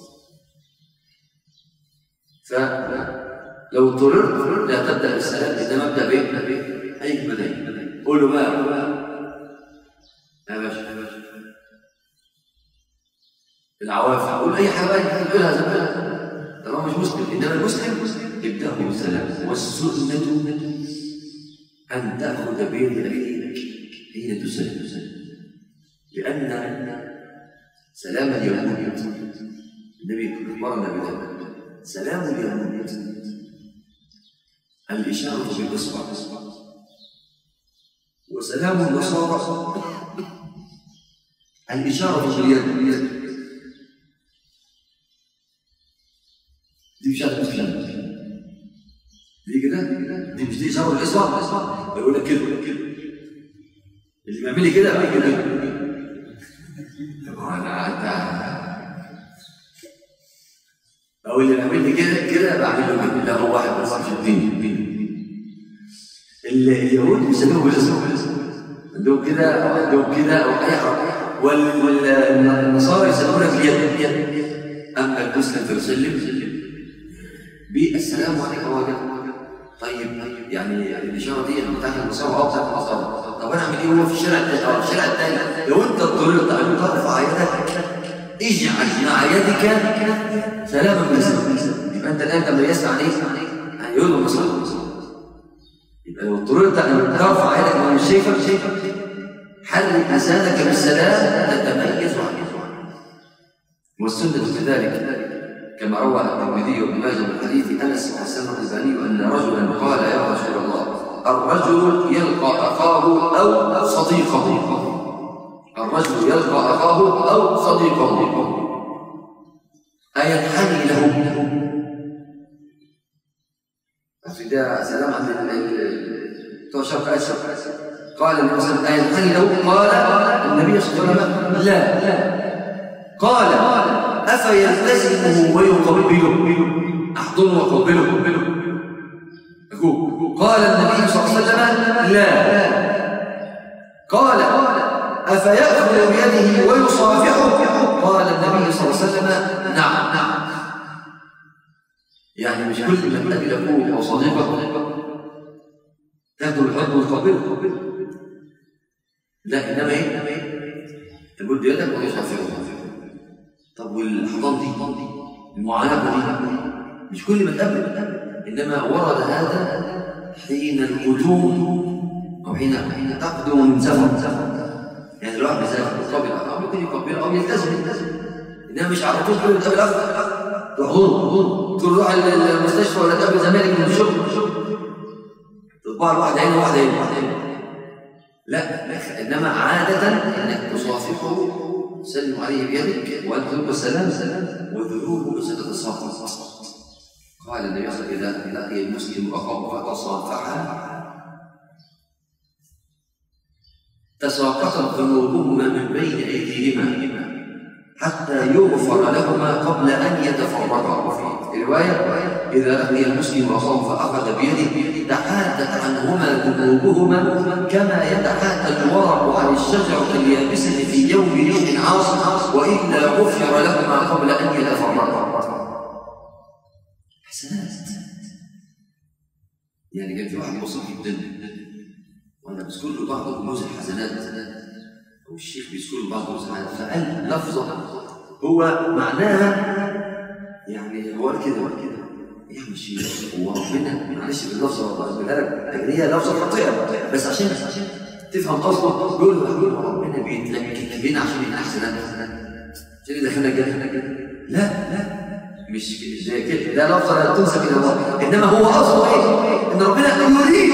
فلو اضطررت لا تبدأ بالسلام، إذا مبدأ أي بدأ قول له بقى يا باشا العوافي، قول أي حاجة تقولها زمان طالما مش مسلم. إنما المسلم ابدأه بالسلام. والسنة أن تأخذ بيد أخيك حين تسلم، لأن سلام اليهود النبي أخبرنا بذلك. سلام اليهود الإشارة بالإصبع، وسلام النصارى الإشارة باليد. دي مش عارف مسلم دي كده، دي مش دي إشارة بالإصبع. يقول لك كده اللي بيعمل لي كده بقى كده. أو اللي بيعمل لي كده بعمل له كده. لا هو واحد بس مش اثنين. اليهود بيسموه بالاسم، عندهم كده أو عندهم كده أو أي حاجة، والنصارى يسمونه باليد. أما المسلم فيسلم بالسلام عليكم وعليكم. طيب يعني الإشارة دي بتاعت النصارى أو بتاعت النصارى. طب أنا أعمل إيه هو في الشارع الثاني؟ الشارع الثاني لو أنت اضطررت أن ترفع يدك اجعل مع يدك سلاما بالسلام. يبقى أنت الآن لما يسمع عليه يقول له مصر. يبقى لو اضطررت أن ترفع يدك ومش شايفك حرك لسانك بالسلام تتميز عنه. والسنة كذلك كما روى الترمذي وابن ماجه من حديث أنس وحسن الألباني أن رجلا قال يا رسول الله الرجل يلقى أخاه أو صديقه. الرجل يلقى أخاه أو صديقه أينحني له؟ ده سلام عن توشق أشرق. قال النبي صلى الله عليه وسلم أينحني له؟ قال النبي صلى الله عليه وسلم لا. قال أفيلتزمه ويقبله؟ أحضنه وقبله. قال النبي صلى الله عليه وسلم لا. قال أفيأخذ بيده ويصافحه؟ قال النبي صلى الله عليه وسلم نعم. يعني مش كل ما تقابل أخوك أو صديقك تاخده بالحب وتقبله، لا، إنما إيه؟ تقول يدك ويصافحه. طب والحضان دي المعانقة دي مش كل ما تقابل، إنما ورد هذا حين القدوم أو حين تقدم من سفر. يعني الواحد بيسافر قبل أو ممكن يقبل أو يلتزم، إنما مش على طول كل تقابل أخ تحضر تقول روح المستشفى ولا تقابل زمالك من الشغل تطبع الواحد هنا وواحد هنا، لا، إنما عادة إنك تصافحه تسلم عليه بيدك وأنت تلقى السلام وذنوبه ستتصافح. قال النبي صلى الله عليه وسلم: إذا لقي المسلم أخاه فتصافحا تساقطت ذنوبهما من بين أيديهما حتى يغفر لهما قبل أن يتفرقا. في رواية: إذا لقي المسلم أخاه فأخذ بيده تحاتت عنهما ذنوبهما كما يتحاتى الورق عن الشجرة اليابسة في يوم ريح عاصف وإلا غفر لهما قبل أن يتفرقا. حسنات. يعني كان في واحد بسيط جدا وأنا بذكر له بعض رموز الحسنات أو الشيخ بيذكر له بعض رموز الحسنات فقال لفظة هو معناها يعني هو كده يا مشي هو ربنا معلش باللفظة بالعربي لكن هي لفظة خطيئة بس عشان تفهم قصده بيقول ربنا بيتلكك لنا عشان يبقى حسنات عشان يدخلنا الجنة. لا مش زي كده، ده لفظة لا تنسب إلى الله، إنما هو أصله إيه؟ إن ربنا يريد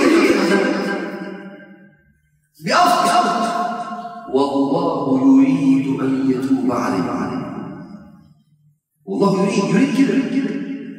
بأصل والله يريد أن يتوب عليه. والله يريد كده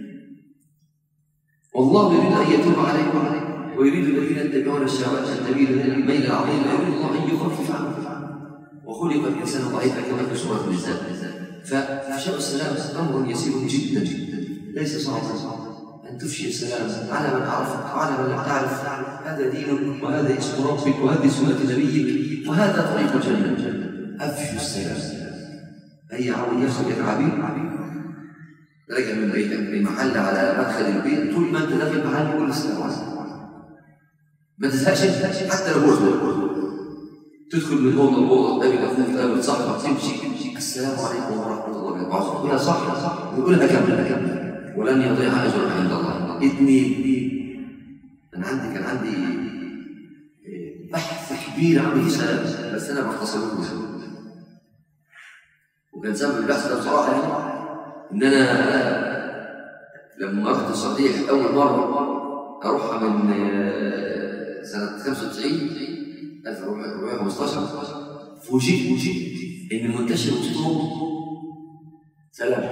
والله يريد أن يتوب عليه ويريد الذين يتبعون الشهوات أن تميلوا إلى الميل العظيم ويريد الله أن يخفف عنه وخلق الإنسان ضعيفا كما في سورة النساء. فإفشاء السلام أمر يسير جدا ليس صعبا أن تفشي السلام على من عرفك وعلى من لا تعرف. هذا دينك وهذا اسم ربك وهذه سنة نبيك وهذا طريق الجنة. أفشوا السلام. أي عون يفسد العبيد رجع من بيتك بمحل على مدخل البيت طول ما أنت داخل المحل قول السلام عليكم ما تزهقش حتى لو تدخل من أوضة تقابل أخوك تقابل صاحبك تمشي السلام عليكم ورحمة الله وبركاته قولها صح وقولها كاملة ولن يضيع أجر عند الله. كان عندي بحث كبير عن السلام بس أنا بختصره وكان سبب البحث ده بصراحة إن أنا لما رحت السعودية أول مرة أروحها من سنة 1915 فوجئت إن منتشر وسطهم سلام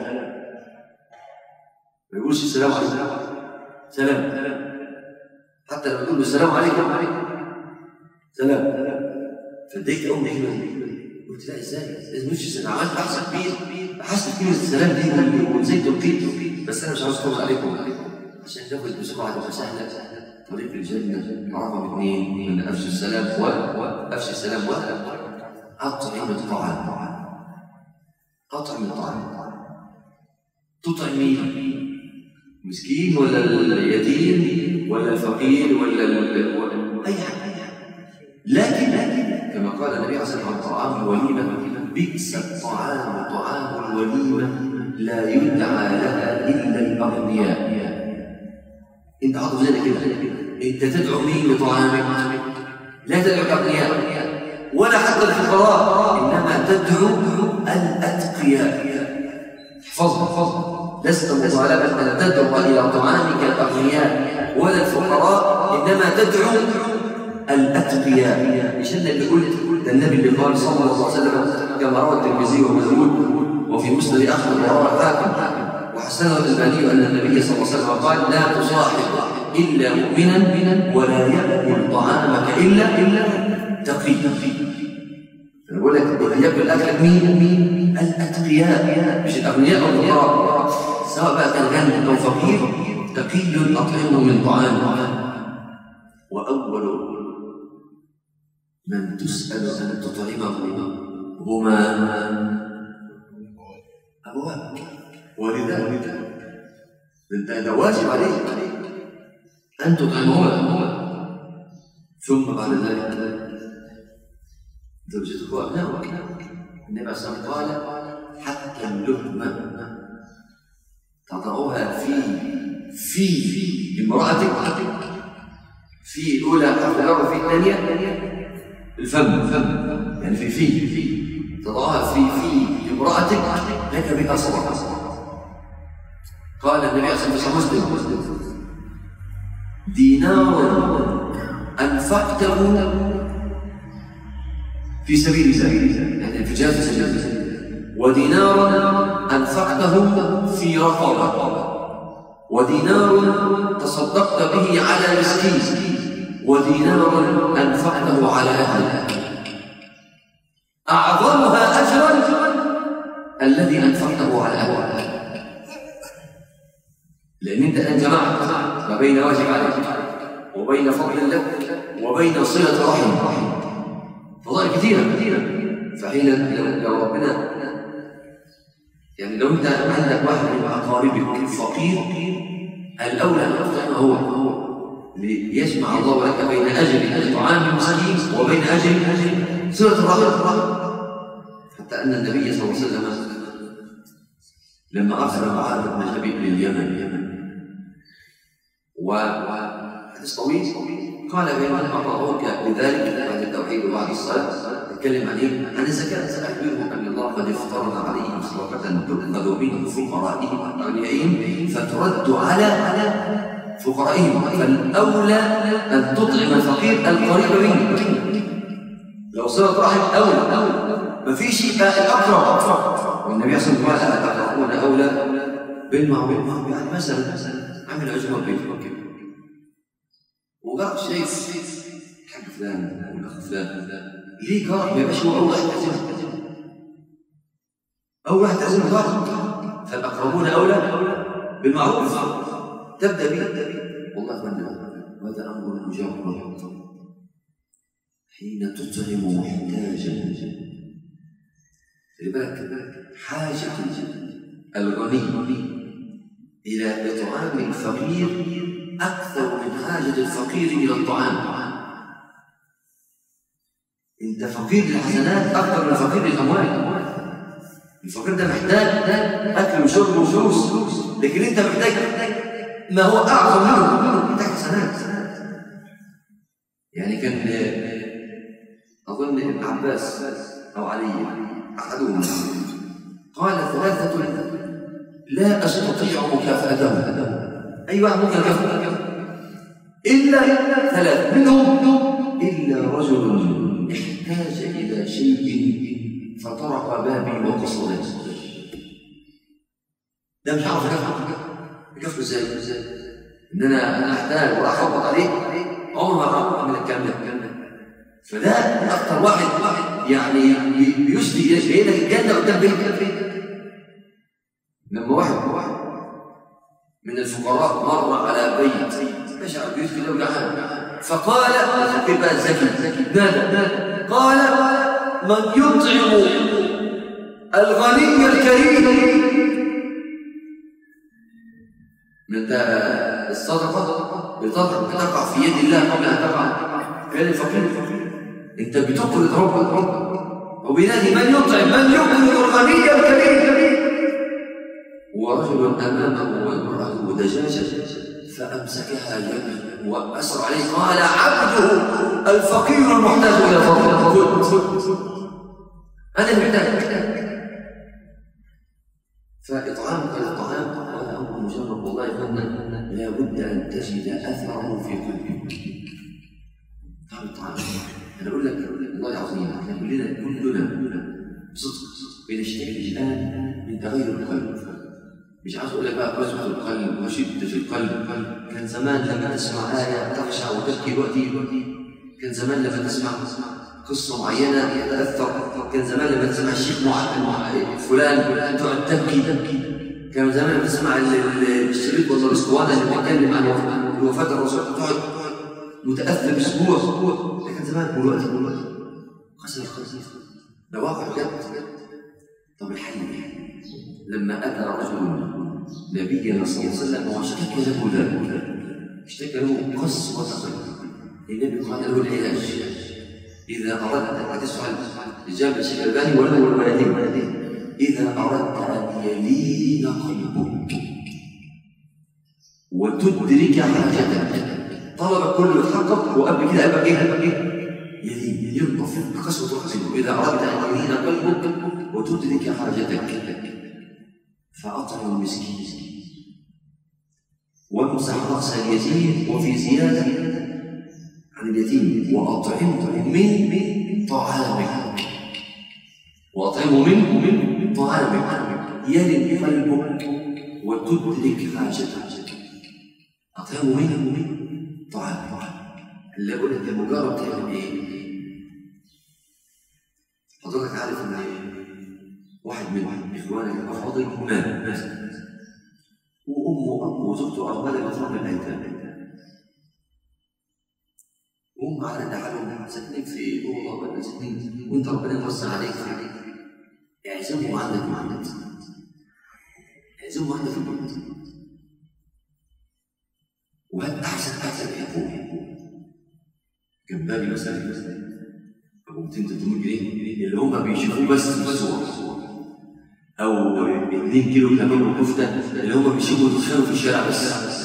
ما يقولش السلام عليكم سلام حتى لما يقولوا السلام عليكم سلام. فاتضايقت قوي من كده قلت لا ازاي لازم نمشي السلام. عملت بحث كبير بحثت كلمة السلام دي وازاي تلقيت بس أنا مش عاوز أقول عليكم عشان تاخد بسرعة وسهلة طريق الجنة رقم 2 من أفشي السلام وأفشي السلام أطعم الطعام. أطعم الطعام تطعم مين؟ مسكين ولا اليتيم ولا الفقير ولا أي حاجة لكن كما قال النبي عليه الصلاة والسلام طعام الوليمة بئس الطعام طعام الوليمة لا يدعى لها إلا الأغنياء. أنت حاطط زي كده أنت تدعو مين لطعامك؟ لا تدعو الأغنياء ولا حتى الفقراء إنما تدعو الأتقياء. احفظها لست مطالبا أن تدعو إلى طعامك الأغنياء ولا الفقراء إنما تدعو الأتقياء. مش اللي قلت ده النبي اللي قال صلى الله عليه وسلم كما روى الترمذي ومسعود وفي مسند أحمد وروى الحاكم وحسنه الألباني أن النبي صلى الله عليه وسلم قال لا تصاحب إلا مؤمنا ولا يأكل طعامك إلا تقي. أنا بقول لك يأكل أكلك مين؟ الأتقياء مش الأغنياء أو الفقراء سواء بقى كان غني أو فقير تقي أطعمه من طعامه. وأول من تسأل أن تطعمه هما أبواك والداك. ده واجب عليك أن تطعمهما. ثم بعد ذلك زوجته وأبنائك. النبي صلى الله عليه وسلم قال حتى اللقمة تضعها في امرأتك، في الأولى حرف الأول، في الثانية الفم، يعني في تضعها في امرأتك لك بها صدقة. قال النبي صلى الله عليه وسلم دينار أنفقته في سبيل الله، يعني انفجاز في سبيل الله، ودينار أنفقته في رقبة، ودينار تصدقت به على مسكين، ودينار أنفقته على أهلك. أعظمها أجرا الذي أنفقته على أهلك، لأن أنت الآن جمعت ما بين واجب عليك وبين فضل لك وبين صلة رحم، فضائل كثيرة. فحين لو ربنا يعني لو أنت عندك واحد من أقاربك فقير، الأولى أن تطعمه هو ليجمع الله لك بين أجل طعام المسكين وبين أجل صلة الرحم. حتى أن النبي صلى الله عليه وسلم لما أرسل معاذ بن جبل لليمن وحديث طويل قال بينما أطاعوك بذلك بعد التوحيد وبعد الصلاة نتكلم عن الزكاة، سأخبرهم أن الله قد افترض عليهم صدقة تؤخذ من فقرائهم وأغنيائهم فترد على فقرائهم، فالأولى أن تطعم الفقير القريب منك. لو صلة رحم أولى ما في شيء الأقرب. والنبي صلى الله عليه وسلم قال أتقرؤون أولى بالمعروف، يعني مثلا عمل عزومة بيتك وقال شايف الحاج فلان والأخ فلان ليه جارك ما يبقاش هو أول واحد تعزمه، أول واحد تعزمه جارك، فالأقربون أولى بالمعروف. تبدأ به والله أتمنى هذا أمر مجرد حين تطعم محتاجا. خلي بالك حاجة الغني إلى إطعام الفقير أكثر من حاجة الفقير إلى الطعام. أنت فقير للحسنات أكثر من فقير للأموال. الفقير ده محتاج أكل وشرب وفلوس، لكن أنت محتاج ما هو أعظم منه، محتاج حسنات. يعني كان أظن ابن عباس أو علي أحدهما قال ثلاثة لا أستطيع مكافأتهم. أي واحد ممكن يكافئ إلا ثلاث منهم إلا رجل احتاج إلى شيء فطرق بابي وقصر ده مش عارف يكافئ ازاي؟ إن أنا أحتاج وراح أخبط عليه عمر ما أعرف من الكلام ده. فده أكثر واحد يعني بيسدي إلى الجنة قدام بيته. لما واحد من الفقراء مر على بيت مشى على البيوت كده وجعان، فقال الفقير بقى الذكي نادى قال من يطعم الغني الكريم. من ده الصدقة بتقع في يد الله قبل أن تقع في يد الفقير. أنت بتقرض ربك وبينادي من يطعم من يقرض الغني الكريم. ورجل أمامه والمرأة دجاجة فأمسكها يده وأسر عليه قال عبده الفقير المحتاج إلى فضله أنا محتاج. فإطعامك للطعام هذا أمر مجرد والله يقولنا لا بد أن تجد أثره في قلبك. طعم الطعام أنا أقول لك والله العظيم احنا كلنا بصدق بنشتكي الآن من تغير القلب. مش عايز اقول لك بقى قسوة القلب وشدة القلب. كان زمان لما تسمع آية تخشع وتبكي دلوقتي. كان زمان لما تسمع قصة معينة يتأثر. كان زمان لما تسمع الشيخ فلان تقعد تبكي. كان زمان لما تسمع الشريط ولا الاسطوانة اللي بيتكلم عن وفاة الرسول تقعد متأثر بأسبوع. لكن زمان دلوقتي قسوة القلب ده واقع بجد. طب الحل لما أتى رجل نبينا صلى الله عليه وسلم واشتكى له ذلك، اشتكى له قسوة قلب، النبي قال له العلاج إذا أردت وتسأل إجابة الشيخ الألباني وله الوالدين، إذا أردت أن يلين قلبك وتدرك حاجتك، طلب كل يتحقق وقبل كده أبقى إيه؟ يلين ينطف بقسوة القلب. إذا أردت أن يلين قلبك وتدرك حاجتك فأطعم المسكين وامسح رأس اليتيم، وفي زيادة عن اليتيم وأطعمه من طعامك، وأطعمه من طعامك يلن قلبك وتدرك حاجتك. أطعمه من طعامك. اللي أقول لك مجرد تعمل إيه؟ حضرتك عارف إن واحد من إخوانك الأفاضل مات وأمه وأبوه وزوجته أرملة بتربي الأيتام، وهم على حالهم ساكنين في أوضة ولا ساكنين وأنت ربنا يوسع عليك اعزمهم عندك اعزمهم عندك في البيت، وهات أحسن يحبوه. جنبالي مثلا أبو 200 300 جنيه اللي هم بيشوفوه بس في الصور، أو 2 كيلو كباب وكفتة اللي هم بيشوفوا يتخانوا في الشارع بس.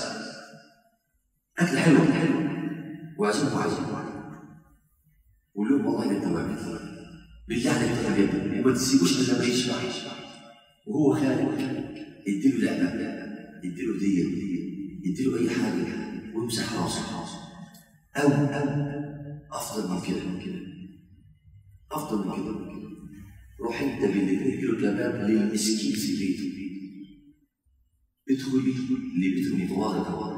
أكل حلو وعزموا قول لهم والله ده توابل بالله عليك تحبيبه وما تسيبوش إلا ما يشبع، وهو خالق يديله لعبة، يديله هدية، يديله أي حاجة ويمسح راسه. أو أفضل من كده روح أنت بال2 كيلو كباب للمسكين في بيته، ادخل لبيته متواضع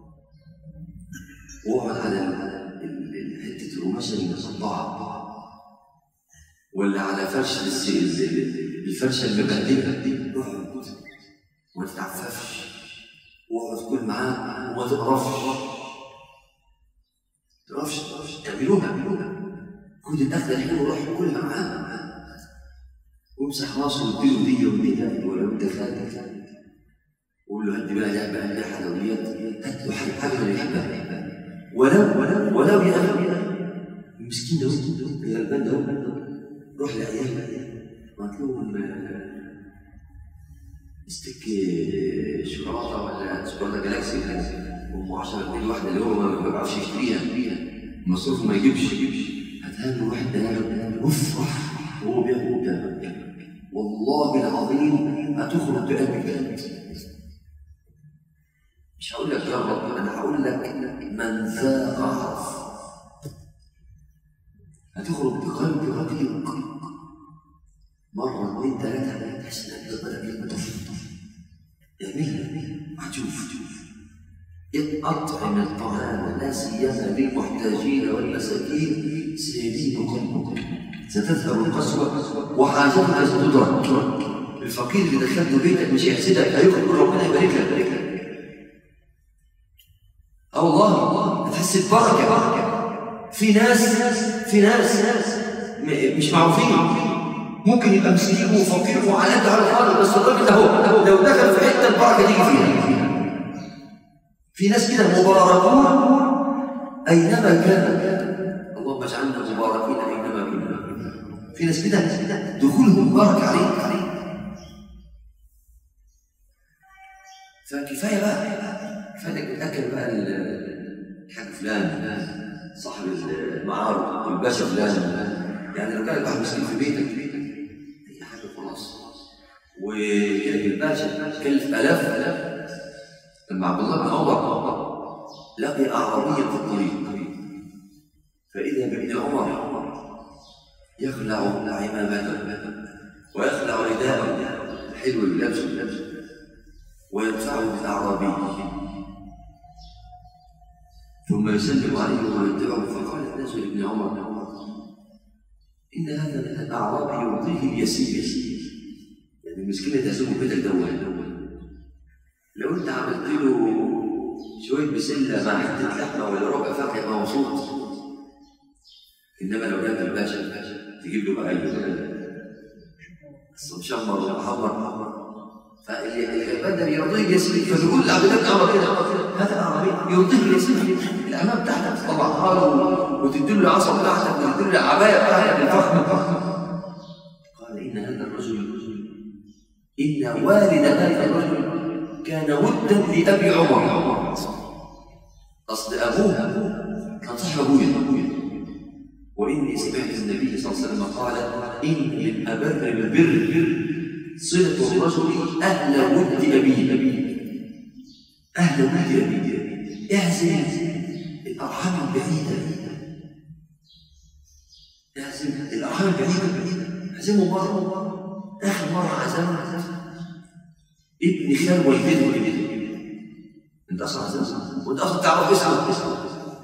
واقعد على حتة القماشة المقطعة ولا على فرش الفرشة المبهدلة، اقعد وما تتعففش، واقعد كل معاه وما تقرفش اعملوها خد الأكلة الحلوة وروح كلها معاه وامسح راسه واديله دي ودي، ولو انت خالد قول له هدي بقى لعبة هدي حلويات، هات له حاجة اللي يحبها ولو يا أخي المسكين ده الغلبان ده روح لعيالك وهات لهم استك شوكولاتة ولا شوكولاتة جالاكسي أم 10 جنيه الواحدة اللي هو ما بيعرفش يشتريها مصروفه ما يجيبش، هاتها له واحد ده وافرح وهو بياكل ده، والله العظيم هتخرج بقلبك. مش هقول لك جرب، انا هقول لك من ذاق عرف، هتخرج بقلب رقيق مرة 2 3 تحس انك بدأ كلمة اعملها هتشوف. أطعم الطعام لا سيما للمحتاجين والمساكين سيلين قلبك، ستذهب القسوة وحاجتك ستدرك. الفقير اللي دخلته بيتك مش يحسدك، هيخرج ربنا يبارك لك. والله هتحس ببركة. في ناس مش معروفين، ممكن يبقى مسكين وفقير وعلى قد على الارض، بس الراجل ده لو دخل في حته البركه تيجي فيها. في ناس كده مباركون اينما كان، اللهم اجعلنا مباركين اينما كنا. في ناس كده دخولهم بركه عليك. فكفايه بقى، كفايه بتاكل بقى الحاج فلان صاحب المعارض والباشا فلان. يعني لو كان واحد مسكين في بيتك اي حاجه خلاص، وكان الباشا كلف الاف. لما عبد الله بن عمر لقي اعرابيا في الطريق، فاذا بابن عمر يخلع عمامته ويخلع رداءه الحلو اللي لابسه ويدفعه بالاعرابي، ثم يسلم عليه ويتبعه. فقال الناس لابن عمر إن هذا الأعرابي يعطيه اليسير، يعني المسكين تهزمه بيتك دوله. لو أنت عملت له شوية بسلة مع حتة لحمة ولا ربع فرخة يبقى مبسوط. إنما لو جاب الباشا تجيب له بقى مشمر ومحمر، فالبدن يرضيه يسير، فبيقول لعبد الله بن عمر كده هذا اعرابي يرضيه يسير الامام بتاعتك طبعا وتدل العصا بتاعتك وتدل العبايه بتاعتك الفخم. قال ان هذا الرجل ان والد هذا الرجل كان ودا لابي عمر، اصل ابوه كان صاحب ابويا، واني سمعت النبي صلى الله عليه وسلم قال ان من ابر البر صلة الرجل أهل ود أبيه، أهل ود أبيه، اعزم الأرحام البعيدة، اعزم الأرحام البعيدة، اعزمه مرة، آخر مرة عزمت ابن خال والدته، أنت أصلا عزمت وأنت أصلا تعرف اسمه،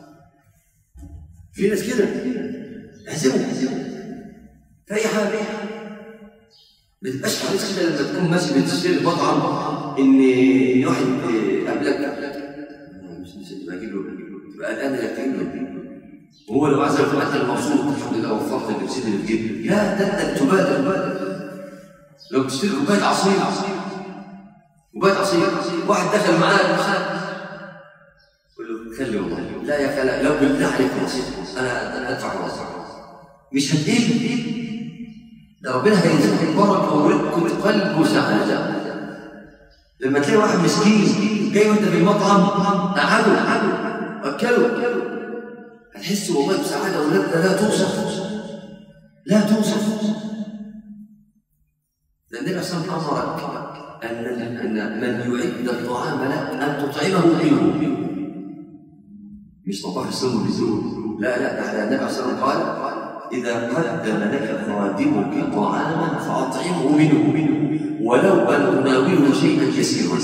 في ناس كده اعزمه في أي حاجة. ما تبقاش حريص كده لما تكون ماشي بتشتري المطعم ان واحد قبلك مش بجيب له، تبقى قلقان انك تجيب له، وهو لو عايز يبقى انت مبسوط الحمد لله وفرت البنزين اللي في جيبك. لا ده انت تبادل، لو بتشتري كوبايه عصير واحد دخل معاه يقول له خلي والله لا يا خلا لو بالله عليك انا ادفع راسك مش هتقل، ده ربنا هيرزقك البركه ورزق القلب وسعاده. لما تلاقي واحد مسكين جاي وانت في المطعم قعده اكله هتحس والله بسعاده ولذه لا توصف. ده النبي صلى الله عليه وسلم امرك ان من يعد الطعام لك ان تطعمه منه، مش طباخ السم بالزور، لا ده النبي صلى الله عليه وسلم قال إذا قدم لك خادمك طعاما فأطعمه منه ولو أن تناوله شيئا يسيرا.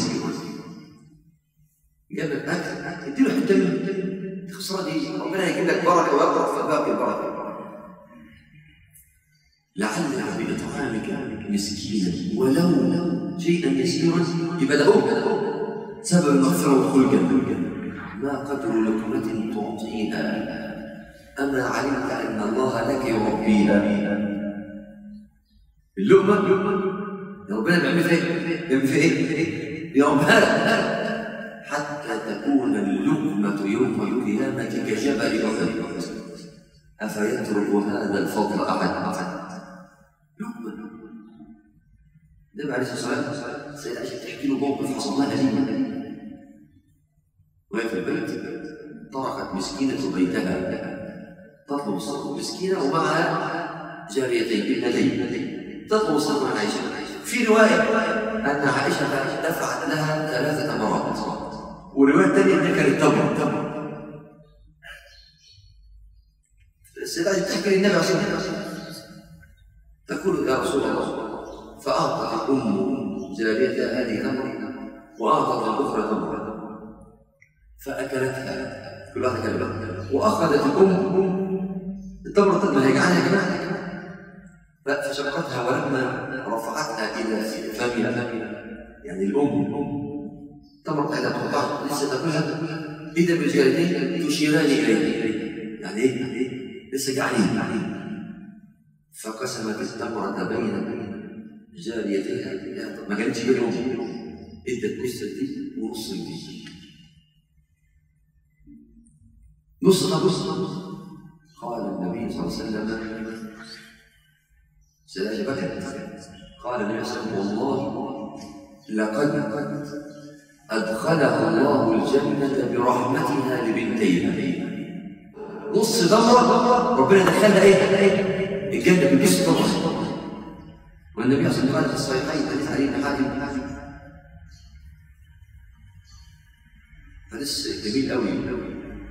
جاب لك أكل اديله حتة منه، الخسارة دي ربنا يجيب لك بركة ويبرك في باقي البركة. لعل بإطعامك مسكينا ولو شيئا يسيرا يبقى ده سبب المغفرة ودخول الجنة. ما قدر لقمة تعطيها أما علمت أن الله لك يربيها. اللقمة ربنا بيعمل فيها إيه؟ يربيها حتى تكون اللقمة يوم القيامة كجبل أحد. أفيترك هذا الفضل أحد؟ لقمة. النبي عليه الصلاة والسلام سيدة عائشة تحكي له موقف حصل لها أليم، وهي في البيت طرقت مسكينة بيتها تطلب الصدقة، مسكينة ومعها جاريتين ابنتين تطلب الصدقة عن عائشة. في رواية أن عائشة دفعت لها 3 تمرات، ورواية ثانية أنها كانت تمر. السيدة عائشة تحكي للنبي عليه الصلاة والسلام تقول يا رسول الله، فأعطت الأم جاريتها هذه تمر وأعطت الأخرى تمر فأكلتها كل واحدة كلمة، وأخذت الأم التمرة ما هي جعانة يا جماعة فشقتها ولما رفعتها إلى فمها، يعني الأم تمرة بتاعتها تقطعها لسه تاكلها إذا بالجاريتين تشيران إليه، يعني إيه؟ لسه جعانين. فقسمت التمرة بين جاريتيها، ما كانتش بينهم، ادت نص دي ونص دي، نص. قال النبي صلى الله عليه وسلم سيدة بكت، قال النبي صلى الله عليه وسلم والله لقد أدخلها الله الجنة برحمتها لبنتيها. نص تمرة ربنا دخلها إيه؟ الجنة بنص تمرة. والنبي صلى الله عليه وسلم قال في الصحيحين حديث علي بن حاتم، حديث جميل قوي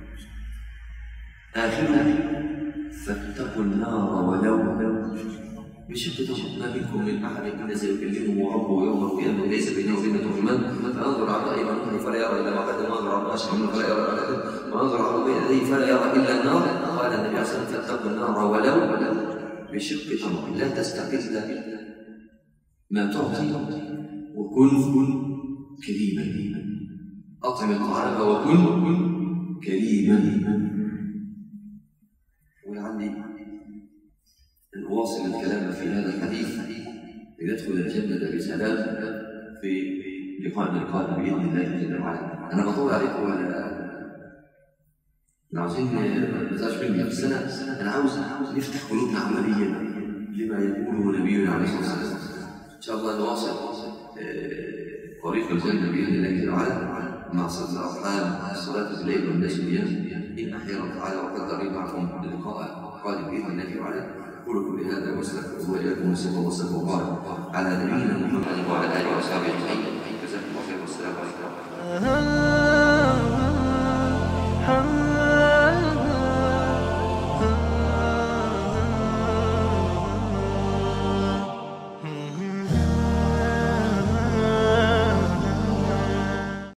آخره فاتقوا النار ولو بشق تمر. ما منكم من أحد إلا سيكلمه ربه يوم القيامة ليس بينه وبين ترجمان، فأنظر على أيمانه فلا يرى إلا ما قدم، وأنظر على أشهر فلا يرى إلا ما قدم، وأنظر على بين يديه فلا يرى إلا النار. قال النبي صلى الله عليه وسلم فاتقوا النار ولو بشق تمر. لا تستقل ما تعطي وكن كريما، أطعم الطعام وكن كريما. ولعلي أن أواصل الكلام في هذا الحديث ليدخل الجنة بسلام في لقاء القادم بإذن الله جل وعلا. أنا بطول عليكم ولا عاوزين ما تزعلش مني في السنة؟ أنا عاوز نفتح قلوبنا عمليا لما يقوله نبينا عليه الصلاة والسلام. إن شاء الله نواصل طريق الجنة بإذن الله جل وعلا مع صلاة الأرحام، صلاة الليل والناس نيام إن أحيا الله تعالى وقدر معكم اللقاء القادم بإذن الله جل وعلا. أقول كل هذا وأستغفر الله وإياكم وصلى الله وسلم وبارك على نبينا محمد وعلى آله وصحبه أجمعين. جزاكم الله خير والسلام عليكم.